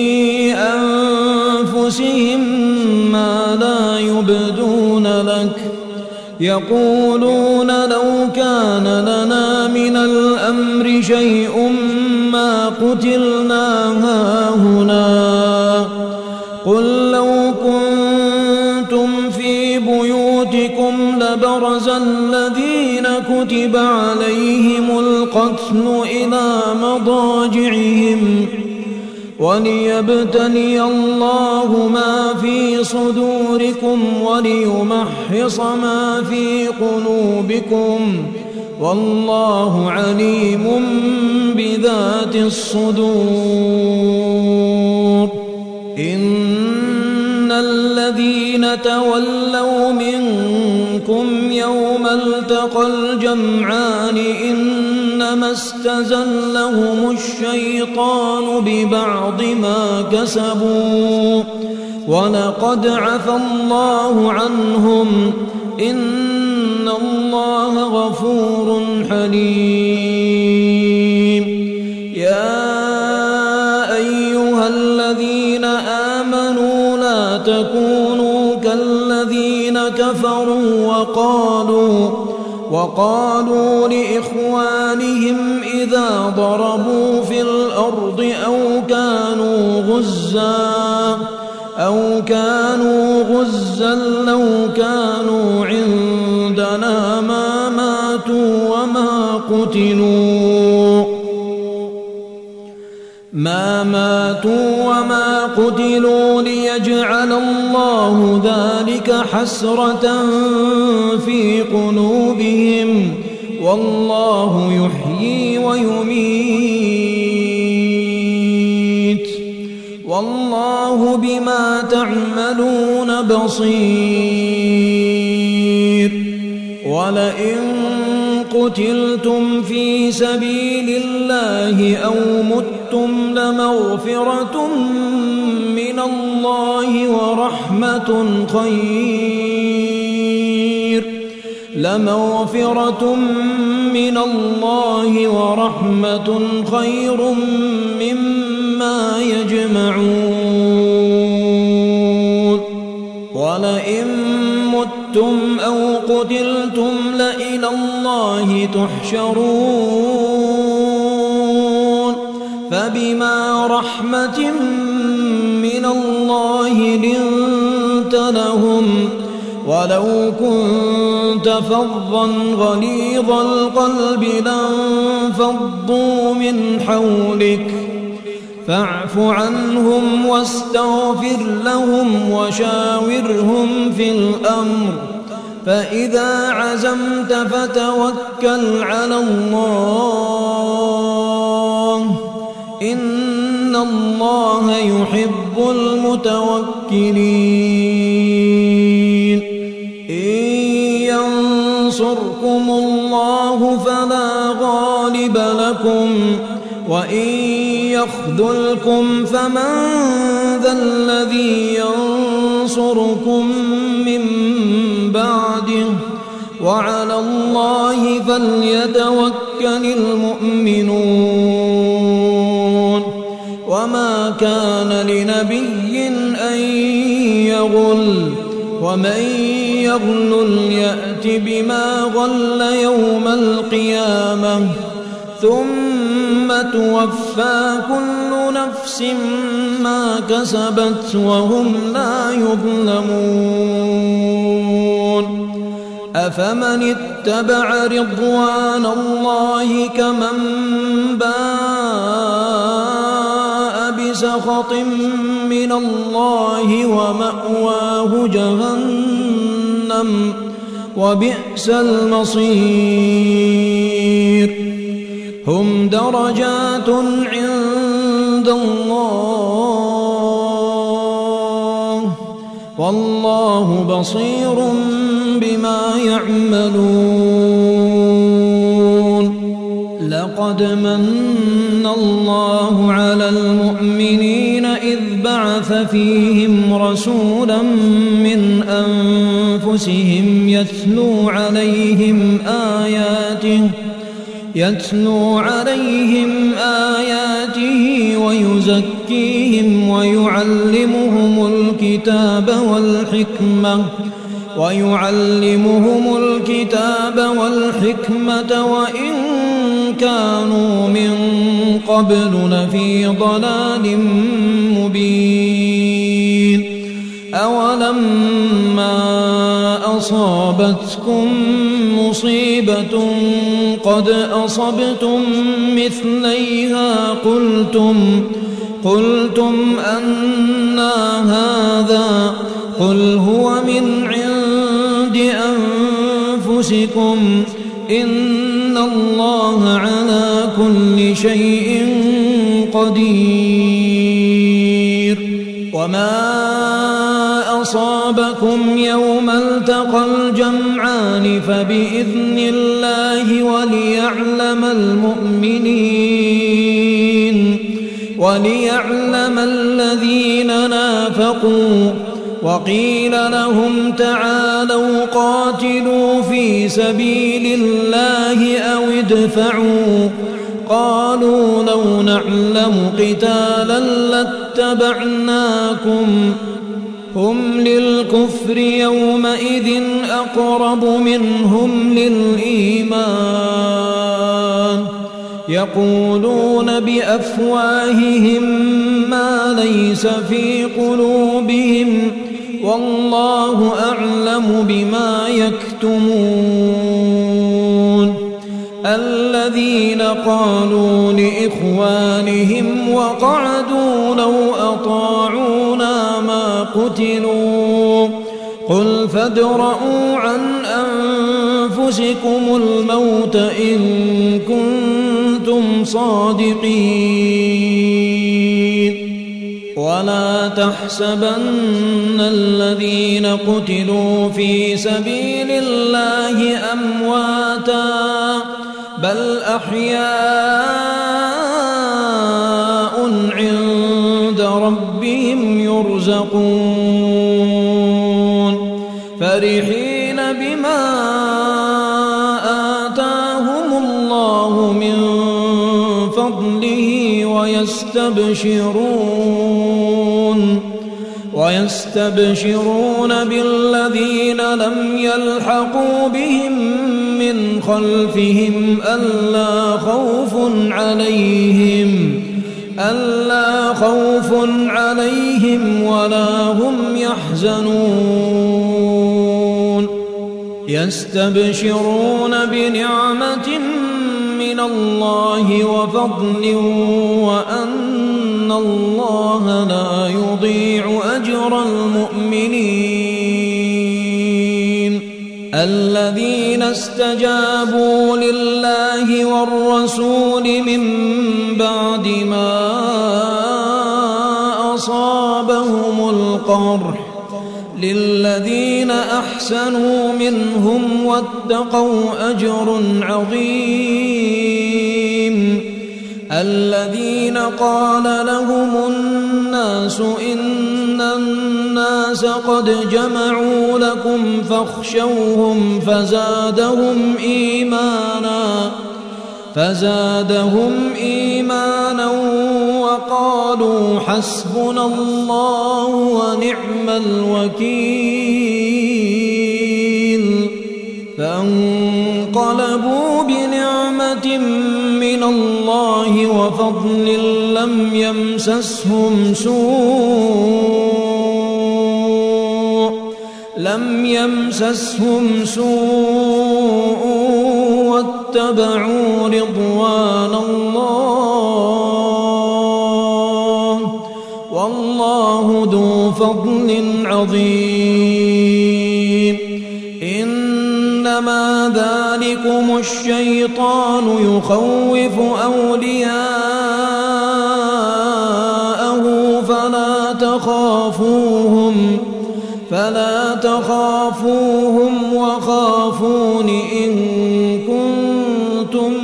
أنفسهم ما لا يبدون لك يقولون لو كان لنا من الأمر شيء ما قتلنا هاهنا قل لو كنتم في بيوتكم لبرز الذين كتب عليهم القتل إلى مضاجعهم وليبتلي الله ما في صدوركم وليمحص ما في قلوبكم والله عليم بذات الصدور إن الذين تولوا منكم يوم التقى الجمعان إنما استزلهم الشيطان ببعض ما كسبوا ولقد عفى الله عنهم إن الله غفور حليم يا أيها الذين آمنوا لا تكونوا كالذين كفروا وقالوا وقالوا لإخوانهم إذا ضربوا في الأرض أو كانوا غزا أو كانوا غزا لو كانوا عندنا ما ماتوا وما قتلوا ما ماتوا وما قتلوا ليجعل الله ذلك حسرة في قلوبهم والله يحيي ويميت والله بما تعملون بصير ولئن قتلتم في سبيل الله أو متم لمغفرة من الله ورحمة خير لمغفرة من الله ورحمة خير مما يجمعون ولئن متم أو قتلتم لإلى الله تحشرون فبما رحمة من الله لنت لهم ولو كنت فظا غليظ القلب لانفضوا من حولك فاعف عنهم واستغفر لهم وشاورهم في الأمر فإذا عزمت فتوكل على الله إن الله يحب المتوكلين إن ينصركم الله فلا غالب لكم وإن يخذلكم فمن ذا الذي ينصركم من بعده وعلى الله فليتوكل المؤمنون وما كان لنبي أن يغل ومن يغل يأت بما غل يوم القيامة ثم توفى كل نفس ما كسبت وهم لا يظلمون أفمن اتبع رضوان الله كمن باء بسخط من الله ومأواه جهنم وبئس المصير هم درجات عند الله والله بصير بما يعملون لقد من الله على المؤمنين إذ بعث فيهم رسولا من أنفسهم يتلو عليهم آياته يتلو عليهم آياته ويزكيهم ويعلمهم الكتاب والحكمة ويعلمهم الكتاب والحكمة وإن كانوا من قبل لفي ضلال مبين. أولما أصابتكم مصيبة قد أصبتم مثليها قلتم قلتم أنى هذا قل هو من عند أنفسكم إن الله على كل شيء قدير. وما أصابكم يوم التقى الجمعان فبإذن الله وليعلم المؤمنين وليعلم الذين نافقوا. وقيل لهم تعالوا قاتلوا في سبيل الله أو ادفعوا قالوا لو نعلم قتالا لاتبعناكم هم للكفر يومئذ أقرب منهم للإيمان يقولون بأفواههم ما ليس في قلوبهم والله أعلم بما يكتمون. الذين قالوا لإخوانهم وقعدوا لو أطاعونا ما قتلوا قل فادرءوا عن أنفسكم الموت إن كنتم صادقين. ولا تحسبن الذين قتلوا في سبيل الله أمواتا بل أحياء عند ربهم يرزقون فرحين بما آتاهم الله من فضله ويستبشرون ويستبشرون بالذين لم يلحقوا بهم من خلفهم ألا خوف عليهم ألا خوف عليهم ولا هم يحزنون. يستبشرون بنعمة من الله وفضل وأن الله لا يضيع أجر المؤمنين. الذين استجابوا لله والرسول من بعد ما أصابهم القرح للذين أحسنوا منهم واتقوا أجر عظيم. الذين قال لهم الناس إن الناس قد جمعوا لكم فاخشوهم فزادهم إيمانا فزادهم إيمانا وقالوا حسبنا الله ونعم الوكيل. فانقلبوا بنعمة من الله وفضل لم يمسسهم سوء لم يمسسهم سوء واتبعوا رضوان الله والله ذو فضل عظيم. إنما ذلكم الشيطان يخوف أولياءه فلا تخافوهم فلا تخافوهم وخافون إن كنتم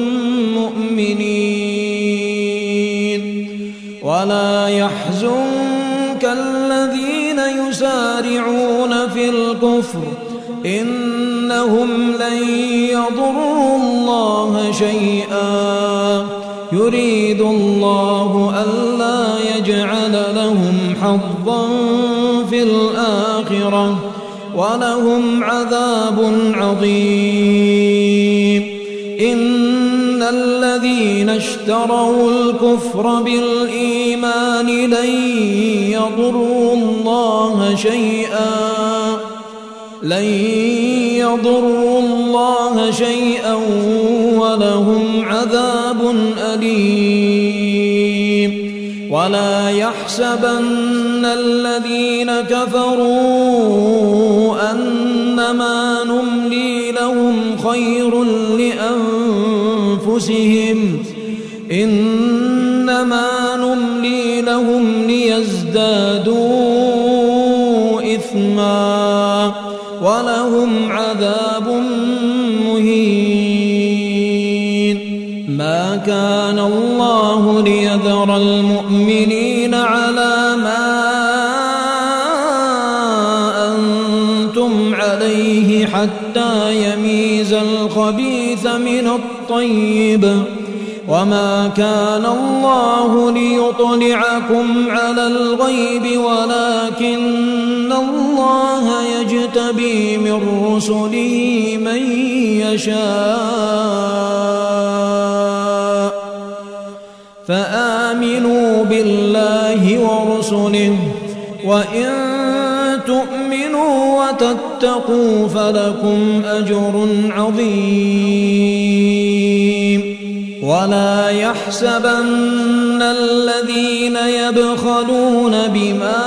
مؤمنين. ولا يحزنك الذين يسارعون في الكفر إنهم لن يضروا الله شيئا يريد الله ألا يجعل لهم حظا في الآخرة ولهم عذاب عظيم إن الذين اشتروا الكفر بالإيمان لن يضروا الله شيئا لن يضروا الله شيئا ولهم عذاب أليم ولا يحسبن الذين كفروا أنما نملي لهم خير لأنفسهم إنما نملي لهم ليزدادوا إثما ولهم عذاب مهين ما كان الله ليذر المؤمنين على ما أنتم عليه حتى يميز الخبيث من الطيب وما كان الله ليطلعكم على الغيب ولكن الله يجتبي من رسله من يشاء فآمنوا بالله ورسله وإن تؤمنوا وتتقوا فلكم أجر عظيم ولا يحسبن الذين يبخلون بما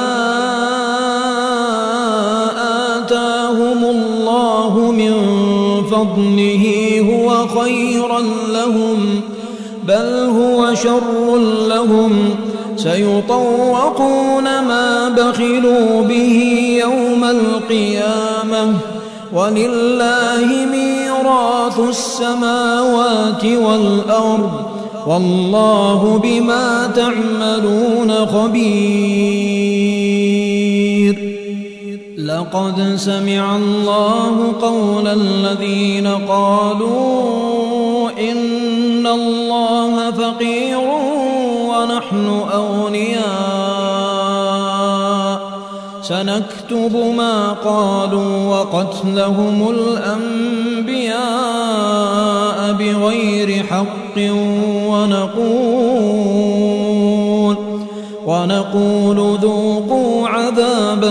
آتاهم الله من فضله هو خيرا لهم بل هو شر لهم سيطوقون ما بخلوا به يوم القيامة ولله ميراث السماوات والأرض والله بما تعملون خبير لقد سمع الله قول الذين قالوا إن الله فقير ونحن أغنياء سنكتب ما قالوا وقتلهم الأنبياء بغير حق ونقول ونقول ذوقوا عذاب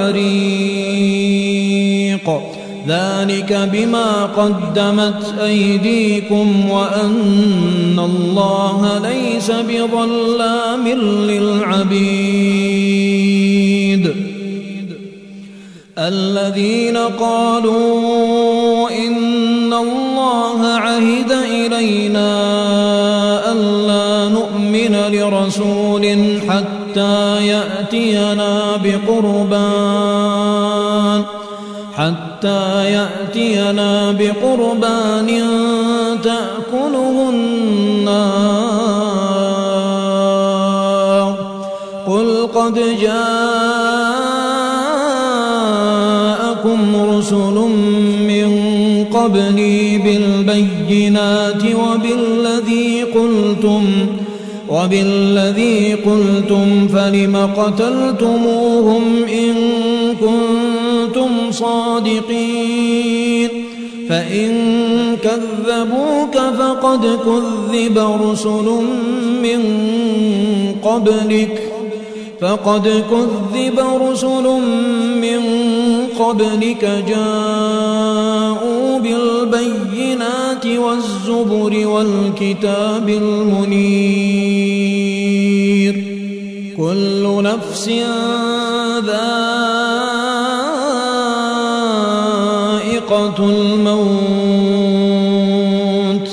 الحريق ذلك بما قدمت أيديكم وأن الله ليس بظلام للعبيد الذين قالوا إن الله عهد إلينا ألا نؤمن لرسول حتى يأتينا بقربان حتى يأتينا بقربان تأكله النار قل قد جاءكم رسل من قبلي بالبينات وبالذي قلتم وبالذي قلتم فلم قتلتموهم إن كنتم صادقين فإن كذبوك فقد كذب رسل من قبلك فقد كذب رسل من قبلك جاءوا بالبينات والزبر والكتاب المنير كل نفس ذائقة الموت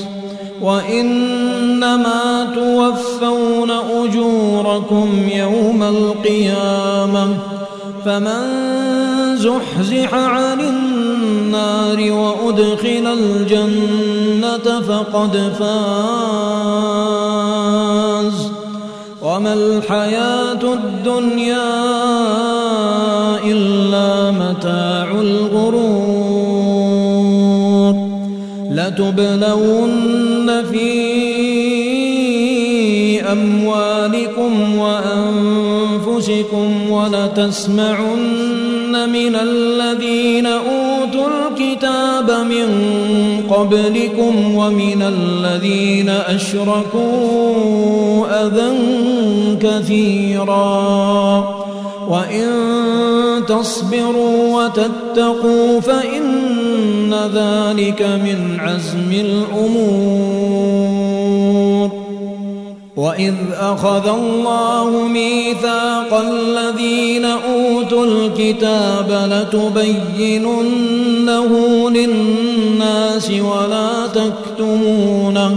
وإنما توفون أجوركم يوم القيامة فمن زحزح عن النار وأدخل الجنة فقد فاز وما الحياة الدنيا إلا متاع الغرور لتبلون في أموالكم وأنفسكم ولتسمعن من الذين أوتوا الكتاب من قبلكم ومن الذين أشركوا أذى كثيرا وإن تصبروا وتتقوا فإن ذلك من عزم الأمور. وإذ أخذ الله ميثاق الذين أوتوا الكتاب لتبيننه للناس ولا تكتمونه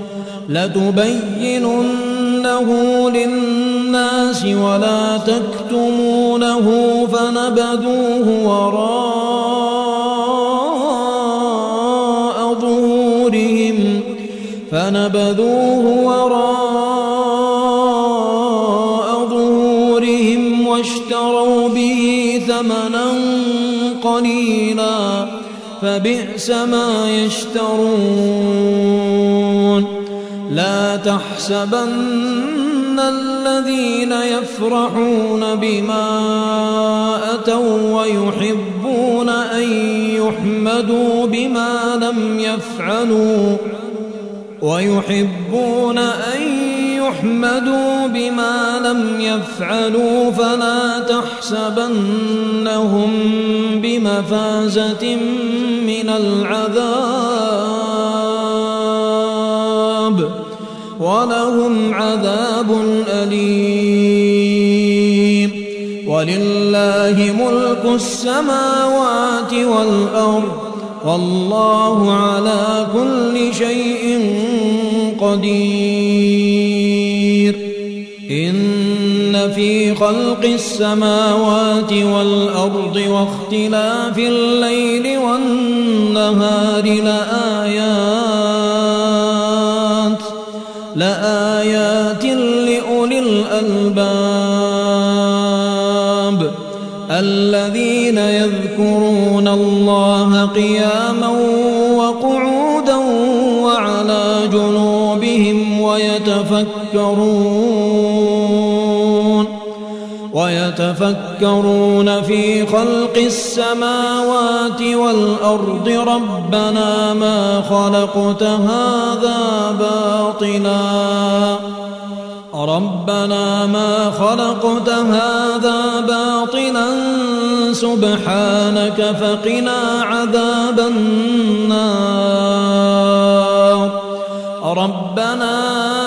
لتبيننه للناس ولا تكتمونه فنبذوه وراء ظهورهم فنبذوه وراء ظهورهم واشتروا به ثمنا قليلا فبئس ما يشترون. لا تحسبن الذين يفرحون بما أتوا ويحبون أن يحمدوا بما لم يفعلوا ويحبون أن يحمدوا بما لم يفعلوا فلا تحسبنهم بمفازة من العذاب ولهم عذاب أليم. ولله ملك السماوات والأرض والله على كل شيء قدير. إن في خلق السماوات والأرض واختلاف الليل والنهار لآيات لآيات لأولي الألباب الذين يذكرون الله قياما وقعودا وعلى جنوبهم ويتفكرون ويتفكرون في خلق السماوات والأرض ربنا ما خلقت هذا باطلا ربنا ما خلقت هذا باطلا سبحانك فقنا عذاب النار. ربنا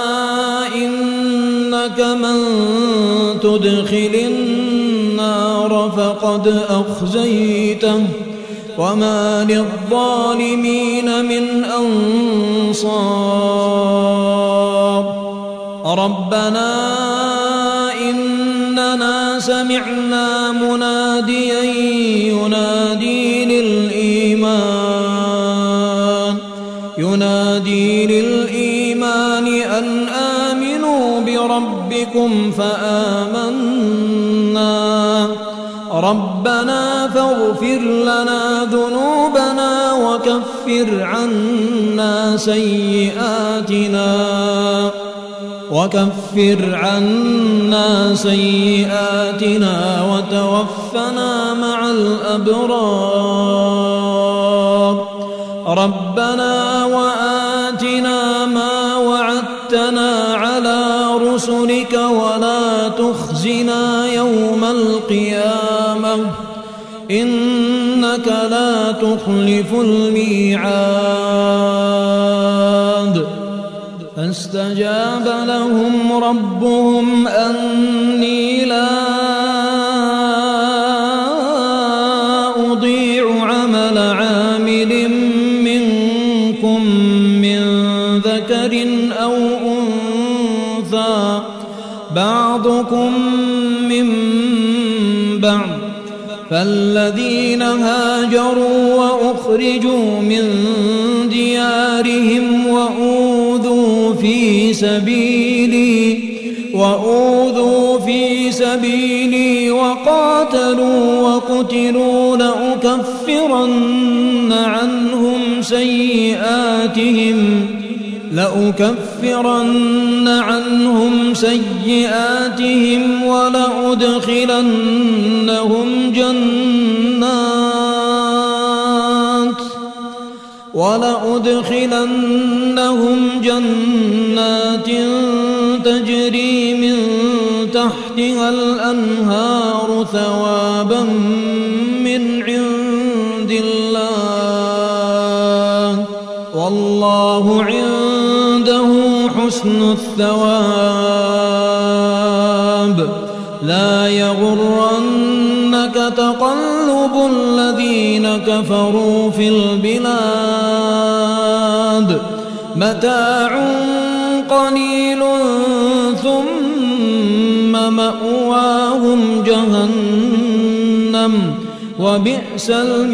إنك من تدخل النار فقد أخزيته وما للظالمين من أنصار. ربنا إننا سمعنا مناديا ينادي للإيمان ينادي للإيمان أن آمنوا بربكم فآمنا ربنا فاغفر لنا ذنوبنا وكفر عنا سيئاتنا وكفر عنا سيئاتنا وتوفنا مع الأبرار. ربنا وآتنا ما وعدتنا على رسلك ولا تخزنا يوم القيامة إنك لا تخلف الميعاد. فاستجاب لهم ربهم أني لا أضيع عمل عامل منكم من ذكر أو أنثى بعضكم من بعض فالذين هاجروا وأخرجوا من ديارهم وأوذوا في سبيلي وأوذوا في سبيلي وقاتلوا وقتلوا لأكفرن عنهم سيئاتهم لأكفرن عنهم سيئاتهم ولأدخلنهم جنات ولأدخلنهم جنات تجري من تحتها الأنهار ثوابا من عند الله والله عنده حسن الثواب. لا يغرنك تقلب الذين كفروا في البلاد متاع قليل ثم مأواهم جهنم وبئس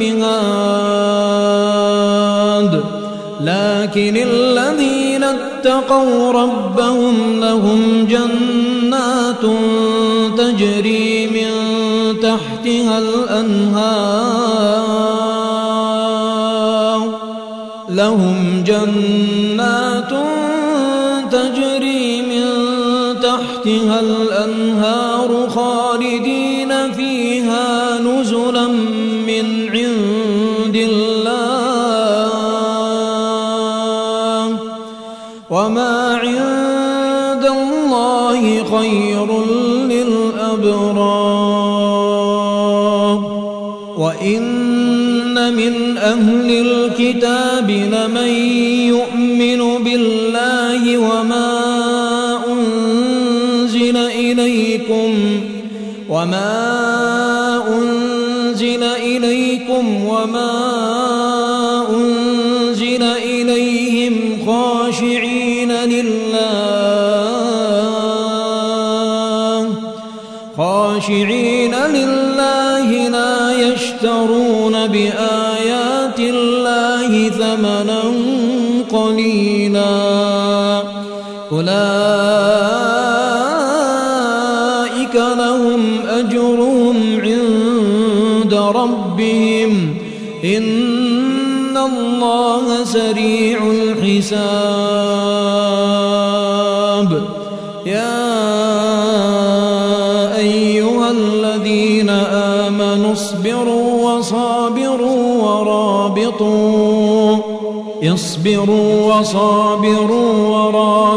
المهاد. لكن الذين اتقوا ربهم لهم جنات تجري من تحتها الأنهار لهم جنات تجري من تحتها الأنهار خالدين فيها نزلا من عند الله وما عند الله خير للأبرار. وإن من أهل الكتاب لمن يؤمن بالله وما أنزل إليكم وما أنزل إليكم وما أنزل إليهم خاشعين لله خاشعين لله لا يشترون بآيات الله ثمنا قليلا أولئك لهم أجرهم عند ربهم إن الله سريع الحساب. يا أيها الذين آمنوا اصبروا وصابروا ورابطوا اصبروا وصابروا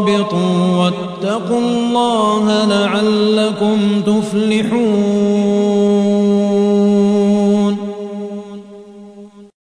ورابطوا واتقوا الله لعلكم تفلحون.